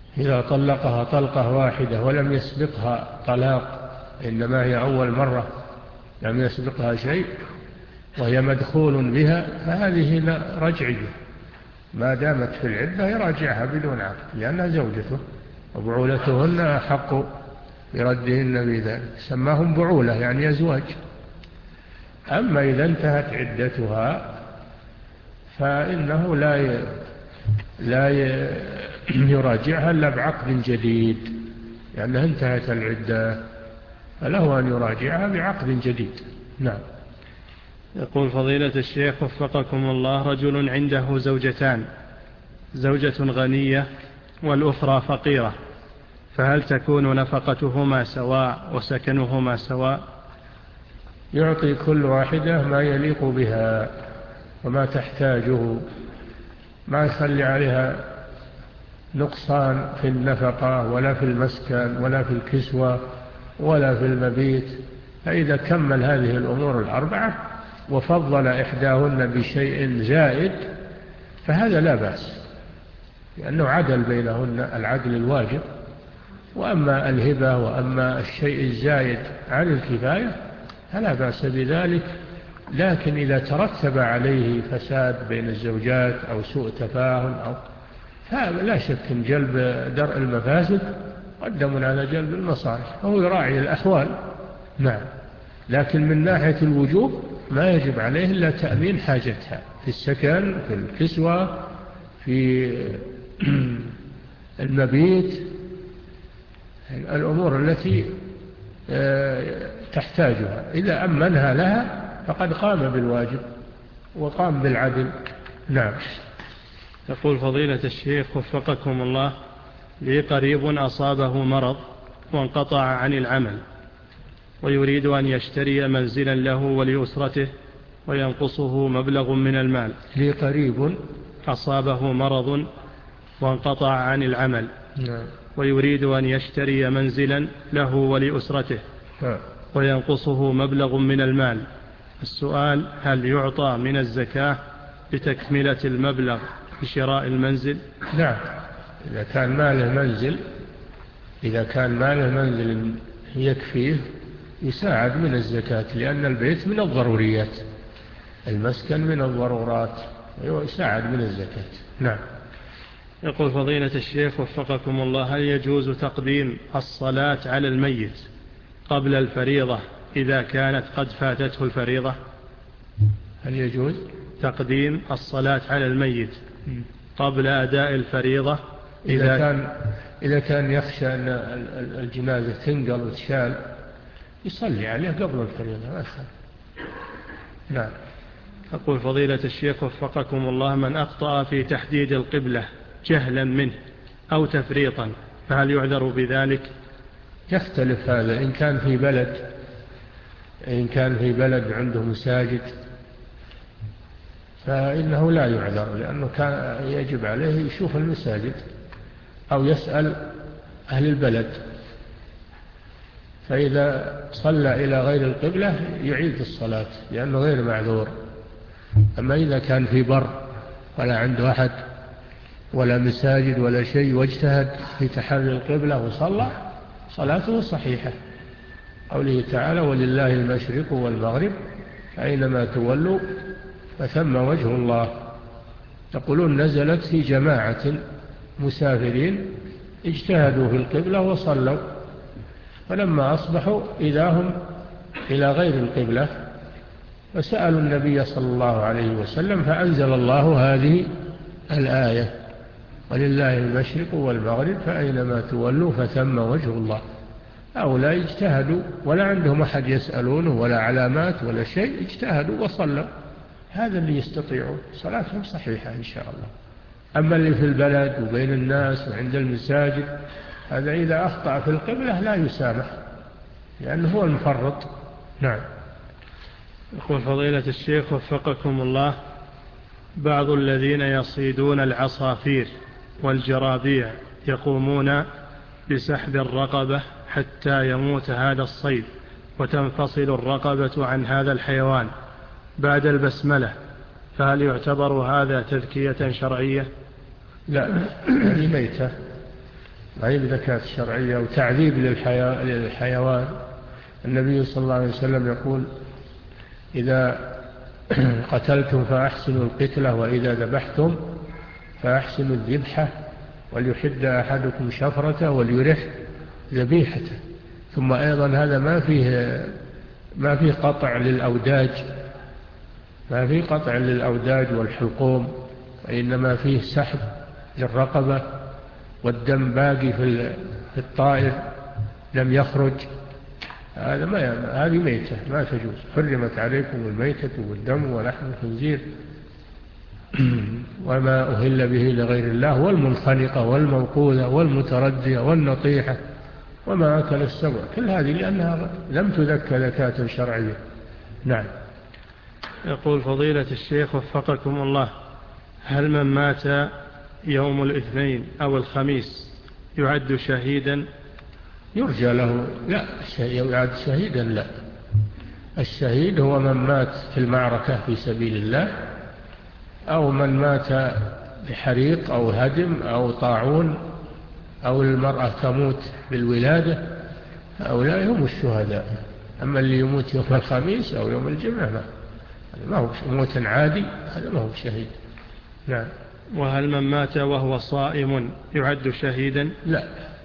S2: إذا طلقها طلقة واحدة ولم يسبقها طلاق، إنما هي أول مرة لم يسبقها شيء وهي مدخول بها، فهذه رجعية، ما دامت في العدة يراجعها بدون عقد لأنها زوجته، وبعولتهن أحق بردهن بذلك، سماهم بعولة يعني أزواج. أما إذا انتهت عدتها فإنه لا لا يراجعها إلا بعقد جديد، لأنها انتهت العدة، فله أن يراجعها بعقد جديد. نعم.
S1: يقول فضيلة الشيخ وفقكم الله: رجل عنده زوجتان، زوجة غنية والأخرى فقيرة، فهل تكون نفقتهما سواء وسكنهما سواء؟
S2: يعطي كل واحدة ما يليق بها وما تحتاجه، ما يخلي عليها نقصان في النفقة ولا في المسكن ولا في الكسوة ولا في المبيت. فإذا كمل هذه الأمور الأربعة وفضل إحداهن بشيء زائد فهذا لا بأس، لأنه عدل بينهن العدل الواجب. وأما الهبة وأما الشيء الزائد عن الكفاية فلا بأس بذلك، لكن إذا ترتب عليه فساد بين الزوجات أو سوء تفاهم أو فلا شك أن جلب درء المفاسد قدم على جلب المصالح، فهو يراعي الأحوال. نعم. لكن من ناحية الوجوب ما يجب عليه إلا تأمين حاجتها في السكن، في الكسوة، في المبيت، الأمور التي تحتاجها. إذا أمنها لها فقد قام بالواجب وقام بالعدل. نعم.
S1: يقول فضيلة الشيخ وفقكم الله: لي قريب أصابه مرض وانقطع عن العمل، ويريد أن يشتري منزلا له ولأسرته وينقصه مبلغ من المال.
S2: لي قريب
S1: أصابه مرض وانقطع عن العمل.
S2: نعم.
S1: ويريد أن يشتري منزلا له ولأسرته
S2: نعم.
S1: وينقصه مبلغ من المال. السؤال: هل يعطى من الزكاة لتكملة المبلغ في شراء المنزل؟
S2: نعم. إذا كان ماله منزل إذا كان ماله منزل يكفيه يساعد من الزكاة، لأن البيت من الضروريات، المسكن من الضرورات، يساعد من الزكاة. نعم.
S1: يقول فضيلة الشيخ وفقكم الله: هل يجوز تقديم الصلاة على الميت قبل الفريضة إذا كانت قد فاتته الفريضة؟
S2: هل يجوز
S1: تقديم الصلاة على الميت قبل أداء الفريضة
S2: إذا, إذا كان إذا كان يخشى أن الجنازة تنقل وتشال يصلي عليه قبل الفريضة ما يخالف. نعم.
S1: أقول فضيلة الشيخ وفقكم الله: من أخطأ في تحديد القبلة جهلا منه أو تفريطا فهل يعذر بذلك؟
S2: يختلف هذا. إن كان في بلد إن كان في بلد عنده مساجد فإنه لا يعذر، لأنه كان يجب عليه يشوف المساجد أو يسأل أهل البلد، فإذا صلى إلى غير القبلة يعيد الصلاة لأنه غير معذور. أما إذا كان في بر ولا عنده أحد ولا مساجد ولا شيء واجتهد في تحري القبلة وصلى صلاته صحيحة. قوله تعالى: ولله المشرق والمغرب أينما تولوا فثم وجه الله. يقولون نزلت في جماعة مسافرين اجتهدوا في القبلة وصلوا، فلما أصبحوا إذا هم إلى غير القبلة فسألوا النبي صلى الله عليه وسلم فأنزل الله هذه الآية: ولله المشرق والمغرب فأينما تولوا فثم وجه الله. هؤلاء اجتهدوا ولا عندهم أحد يسألونه ولا علامات ولا شيء، اجتهدوا وصلوا، هذا اللي يستطيعوا صلاتهم صحيحة إن شاء الله. أما اللي في البلد وبين الناس وعند المساجد هذا إذا أخطأ في القبلة لا يسامح لأنه هو المفرط. نعم.
S1: يقول فضيلة الشيخ وفقكم الله: بعض الذين يصيدون العصافير والجرابيع يقومون بسحب الرقبة حتى يموت هذا الصيد وتنفصل الرقبة عن هذا الحيوان بعد البسملة، فهل يعتبر هذا تذكية شرعية؟
S2: لا، هذه ميتة ما هي بزكاة شرعية وتعذيب للحيوان. النبي صلى الله عليه وسلم يقول إذا قتلتم فأحسنوا القتلة وإذا ذبحتم فأحسنوا الذبحة وليحد أحدكم شفرته وليرح ذبيحته. ثم أيضا هذا ما فيه ما فيه قطع للأوداج، ما فيه قطع للأوداج والحلقوم، وإنما فيه سحب للرقبة والدم باقي في الطائر لم يخرج. هذا ما هذه ميتة ما تجوز. حرمت عليكم الميتة والدم ولحم الخنزير وما أهل به لغير الله والمنخنقة والموقوذة والمتردية والنطيحة وما أكل السبع، كل هذه لأنها لم تذكى زكاة شرعية. نعم.
S1: يقول فضيلة الشيخ وفقكم الله، هل من مات يوم الاثنين أو الخميس يعد شهيدا؟
S2: يرجى له. لا، يعد شهيدا لا. الشهيد هو من مات في المعركة في سبيل الله، أو من مات بحريق أو هدم أو طاعون، أو المرأة تموت بالولادة، هؤلاء هم الشهداء. أما اللي يموت يوم الخميس أو يوم الجمعة ما هو موت عادي، هذا ما هو شهيد. نعم.
S1: وهل من مات وهو صائم يعد شهيدا؟
S2: لا،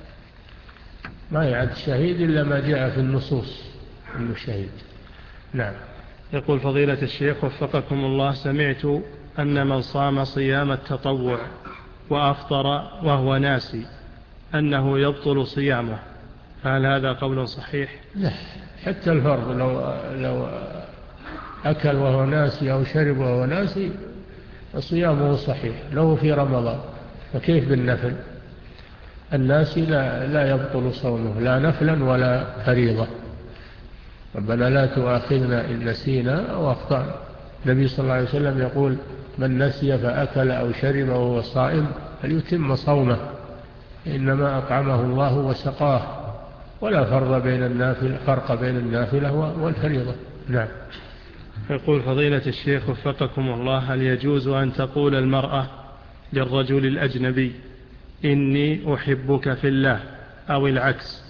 S2: ما يعد شهيد إلا ما جاء في النصوص أنه شهيد. نعم.
S1: يقول فضيلة الشيخ وفقكم الله، سمعت أن من صام صيام التطوع وأفطر وهو ناسي أنه يبطل صيامه، فهل هذا قول صحيح؟
S2: لا، حتى الفرض لو, لو أكل وهو ناسي أو شرب وهو ناسي صيامه صحيح لو في رمضان، فكيف بالنفل؟ الناسي لا, لا يبطل صومه لا نفلا ولا فريضة. ربنا لا تؤاخذنا إن نسينا أو أخطأنا. النبي صلى الله عليه وسلم يقول من نسي فأكل أو شرب وهو صائم فليتم صومه، إنما أطعمه الله وسقاه، ولا فرق بين النافلة فرق بين النافلة والفريضة. نعم.
S1: يقول فضيلة الشيخ وفقكم الله، هل يجوز أن تقول المرأة للرجل الأجنبي إني أحبك في الله أو العكس؟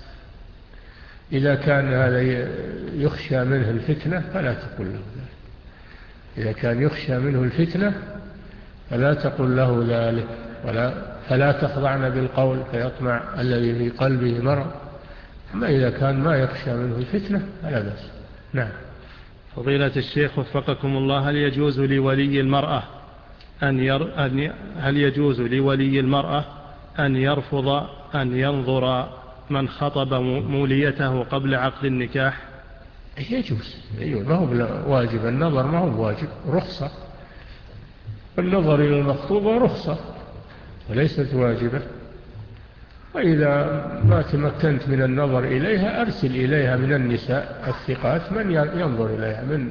S2: إذا كان هذا يخشى منه الفتنة فلا تقول له ذلك. إذا كان يخشى منه الفتنة فلا تقول له ذلك، ولا فلا تخضعن بالقول فيطمع الذي في قلبه مرض. أما إذا كان ما يخشى منه الفتنة فلا بأس. نعم.
S1: فضيلة الشيخ وفقكم الله، هل يجوز لولي المرأة أن ير... أن ي... هل يجوز لولي المرأة أن يرفض أن ينظر من خطب موليته قبل عقد النكاح؟
S2: يجوز. أيوة، ما هو واجب النظر، ما هو واجب، رخصة. النظر إلى المخطوبة رخصة وليست واجبة. وإذا ما تمكنت من النظر إليها أرسل إليها من النساء الثقات من ينظر إليها، من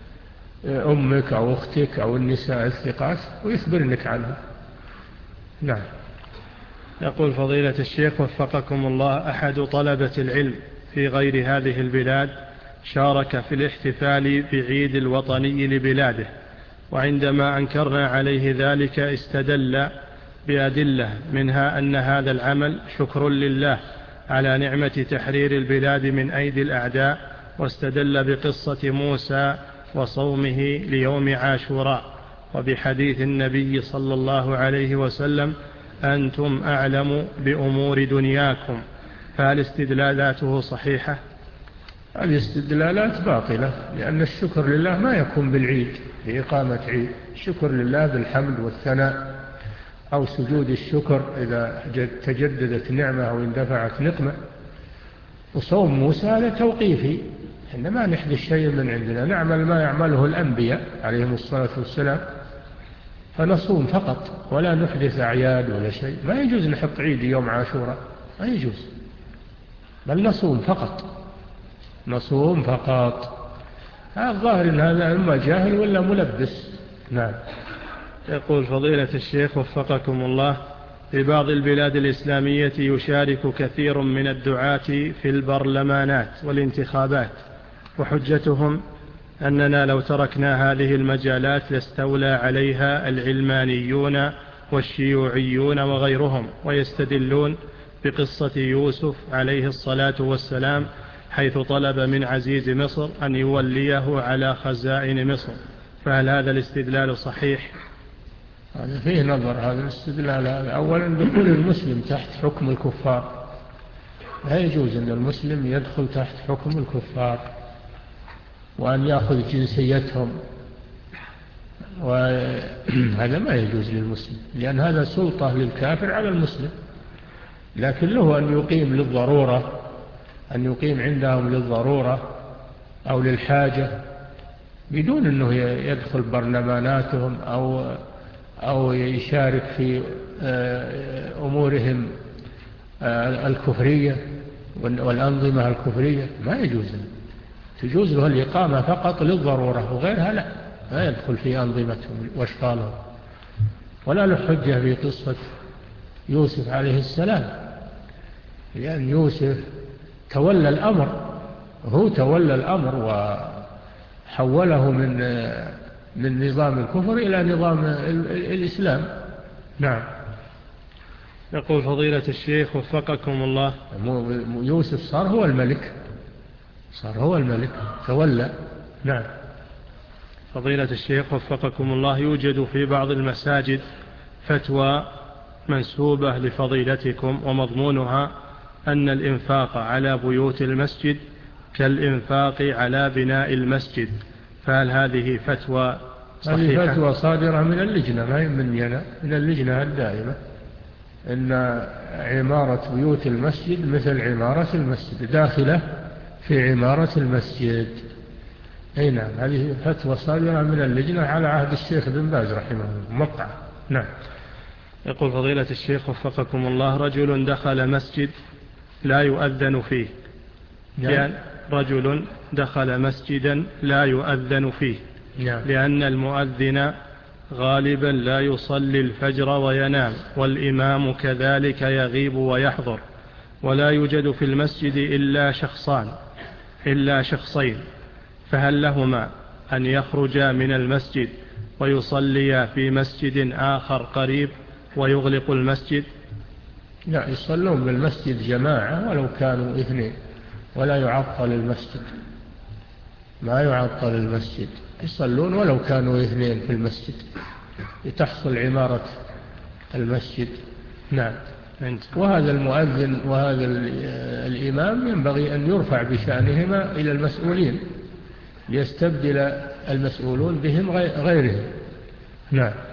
S2: أمك أو أختك أو النساء الثقات، ويخبرنك عنها. نعم.
S1: يقول فضيلة الشيخ وفقكم الله، أحد طلبة العلم في غير هذه البلاد شارك في الاحتفال بعيد الوطني لبلاده، وعندما أنكرنا عليه ذلك استدل بأدلة، منها أن هذا العمل شكر لله على نعمة تحرير البلاد من أيدي الأعداء، واستدل بقصة موسى وصومه ليوم عاشوراء، وبحديث النبي صلى الله عليه وسلم أنتم أعلم بأمور دنياكم، فهل استدلالاته صحيحة؟
S2: الاستدلالات باطلة، لأن الشكر لله ما يكون بالعيد بإقامة عيد. الشكر لله بالحمد والثناء، أو سجود الشكر إذا تجددت نعمة أو اندفعت نقمة. وصوم موسى هذا توقيفي، إنما نحدث شيء من عندنا، نعمل ما يعمله الأنبياء عليهم الصلاة والسلام، فنصوم فقط ولا نحدث أعياد ولا شيء. ما يجوز نحط عيد يوم عاشوراء، ما يجوز، بل نصوم فقط، نصوم فقط. هذا الظاهر إن هذا إما جاهل ولا ملبس. نعم.
S1: يقول فضيلة الشيخ وفقكم الله، في بعض البلاد الإسلامية يشارك كثير من الدعاة في البرلمانات والانتخابات، وحجتهم أننا لو تركنا هذه المجالات لاستولى عليها العلمانيون والشيوعيون وغيرهم، ويستدلون بقصة يوسف عليه الصلاة والسلام حيث طلب من عزيز مصر أن يوليه على خزائن مصر، فهل هذا الاستدلال صحيح؟
S2: هذا فيه نظر هذا الاستدلال. أولا دخول المسلم تحت حكم الكفار، لا يجوز أن المسلم يدخل تحت حكم الكفار وأن يأخذ جنسيتهم، وهذا ما يجوز للمسلم، لأن هذا سلطة للكافر على المسلم. لكن له أن يقيم للضرورة، أن يقيم عندهم للضرورة أو للحاجة بدون أنه يدخل برلماناتهم أو أو يشارك في أمورهم الكفرية والأنظمة الكفرية، ما يجوز. تجوز له الإقامة فقط للضرورة، وغيرها لا، لا يدخل في أنظمتهم واشغالهم. ولا له حجة في قصة يوسف عليه السلام، لأن يوسف تولى الأمر، هو تولى الأمر وحوله من من نظام الكفر إلى نظام الإسلام. نعم.
S1: يقول فضيلة الشيخ وفقكم الله،
S2: يوسف صار هو الملك، صار هو الملك تولى. نعم.
S1: فضيلة الشيخ وفقكم الله، يوجد في بعض المساجد فتوى منسوبة لفضيلتكم ومضمونها أن الإنفاق على بيوت المسجد كالإنفاق على بناء المسجد، فهل هذه فتوى صحيحة؟
S2: هذه فتوى صادرة من اللجنة، ما هي مننا، من اللجنة الدائمة، إن عمارة بيوت المسجد مثل عمارة المسجد، داخلة في عمارة المسجد. أي نعم، هذه فتوى صادرة من اللجنة على عهد الشيخ بن باز رحمه الله، مقطع. نعم.
S1: يقول فضيلة الشيخ وفقكم الله، رجل دخل مسجد لا يؤذن فيه.
S2: نعم.
S1: لأن رجل دخل مسجدا لا يؤذن فيه.
S2: نعم.
S1: لأن المؤذن غالبا لا يصلي الفجر وينام، والإمام كذلك يغيب ويحضر، ولا يوجد في المسجد إلا شخصان إلا شخصين، فهل لهما أن يخرجا من المسجد ويصليا في مسجد آخر قريب ويغلق المسجد؟
S2: لا، يصلون بالمسجد جماعة ولو كانوا اثنين، ولا يعطل المسجد، ما يعطل المسجد، يصلون ولو كانوا اثنين في المسجد لتحصل عمارة المسجد. نعم. وهذا المؤذن وهذا الإمام ينبغي أن يرفع بشأنهما إلى المسؤولين ليستبدل المسؤولون بهم غيرهم. نعم.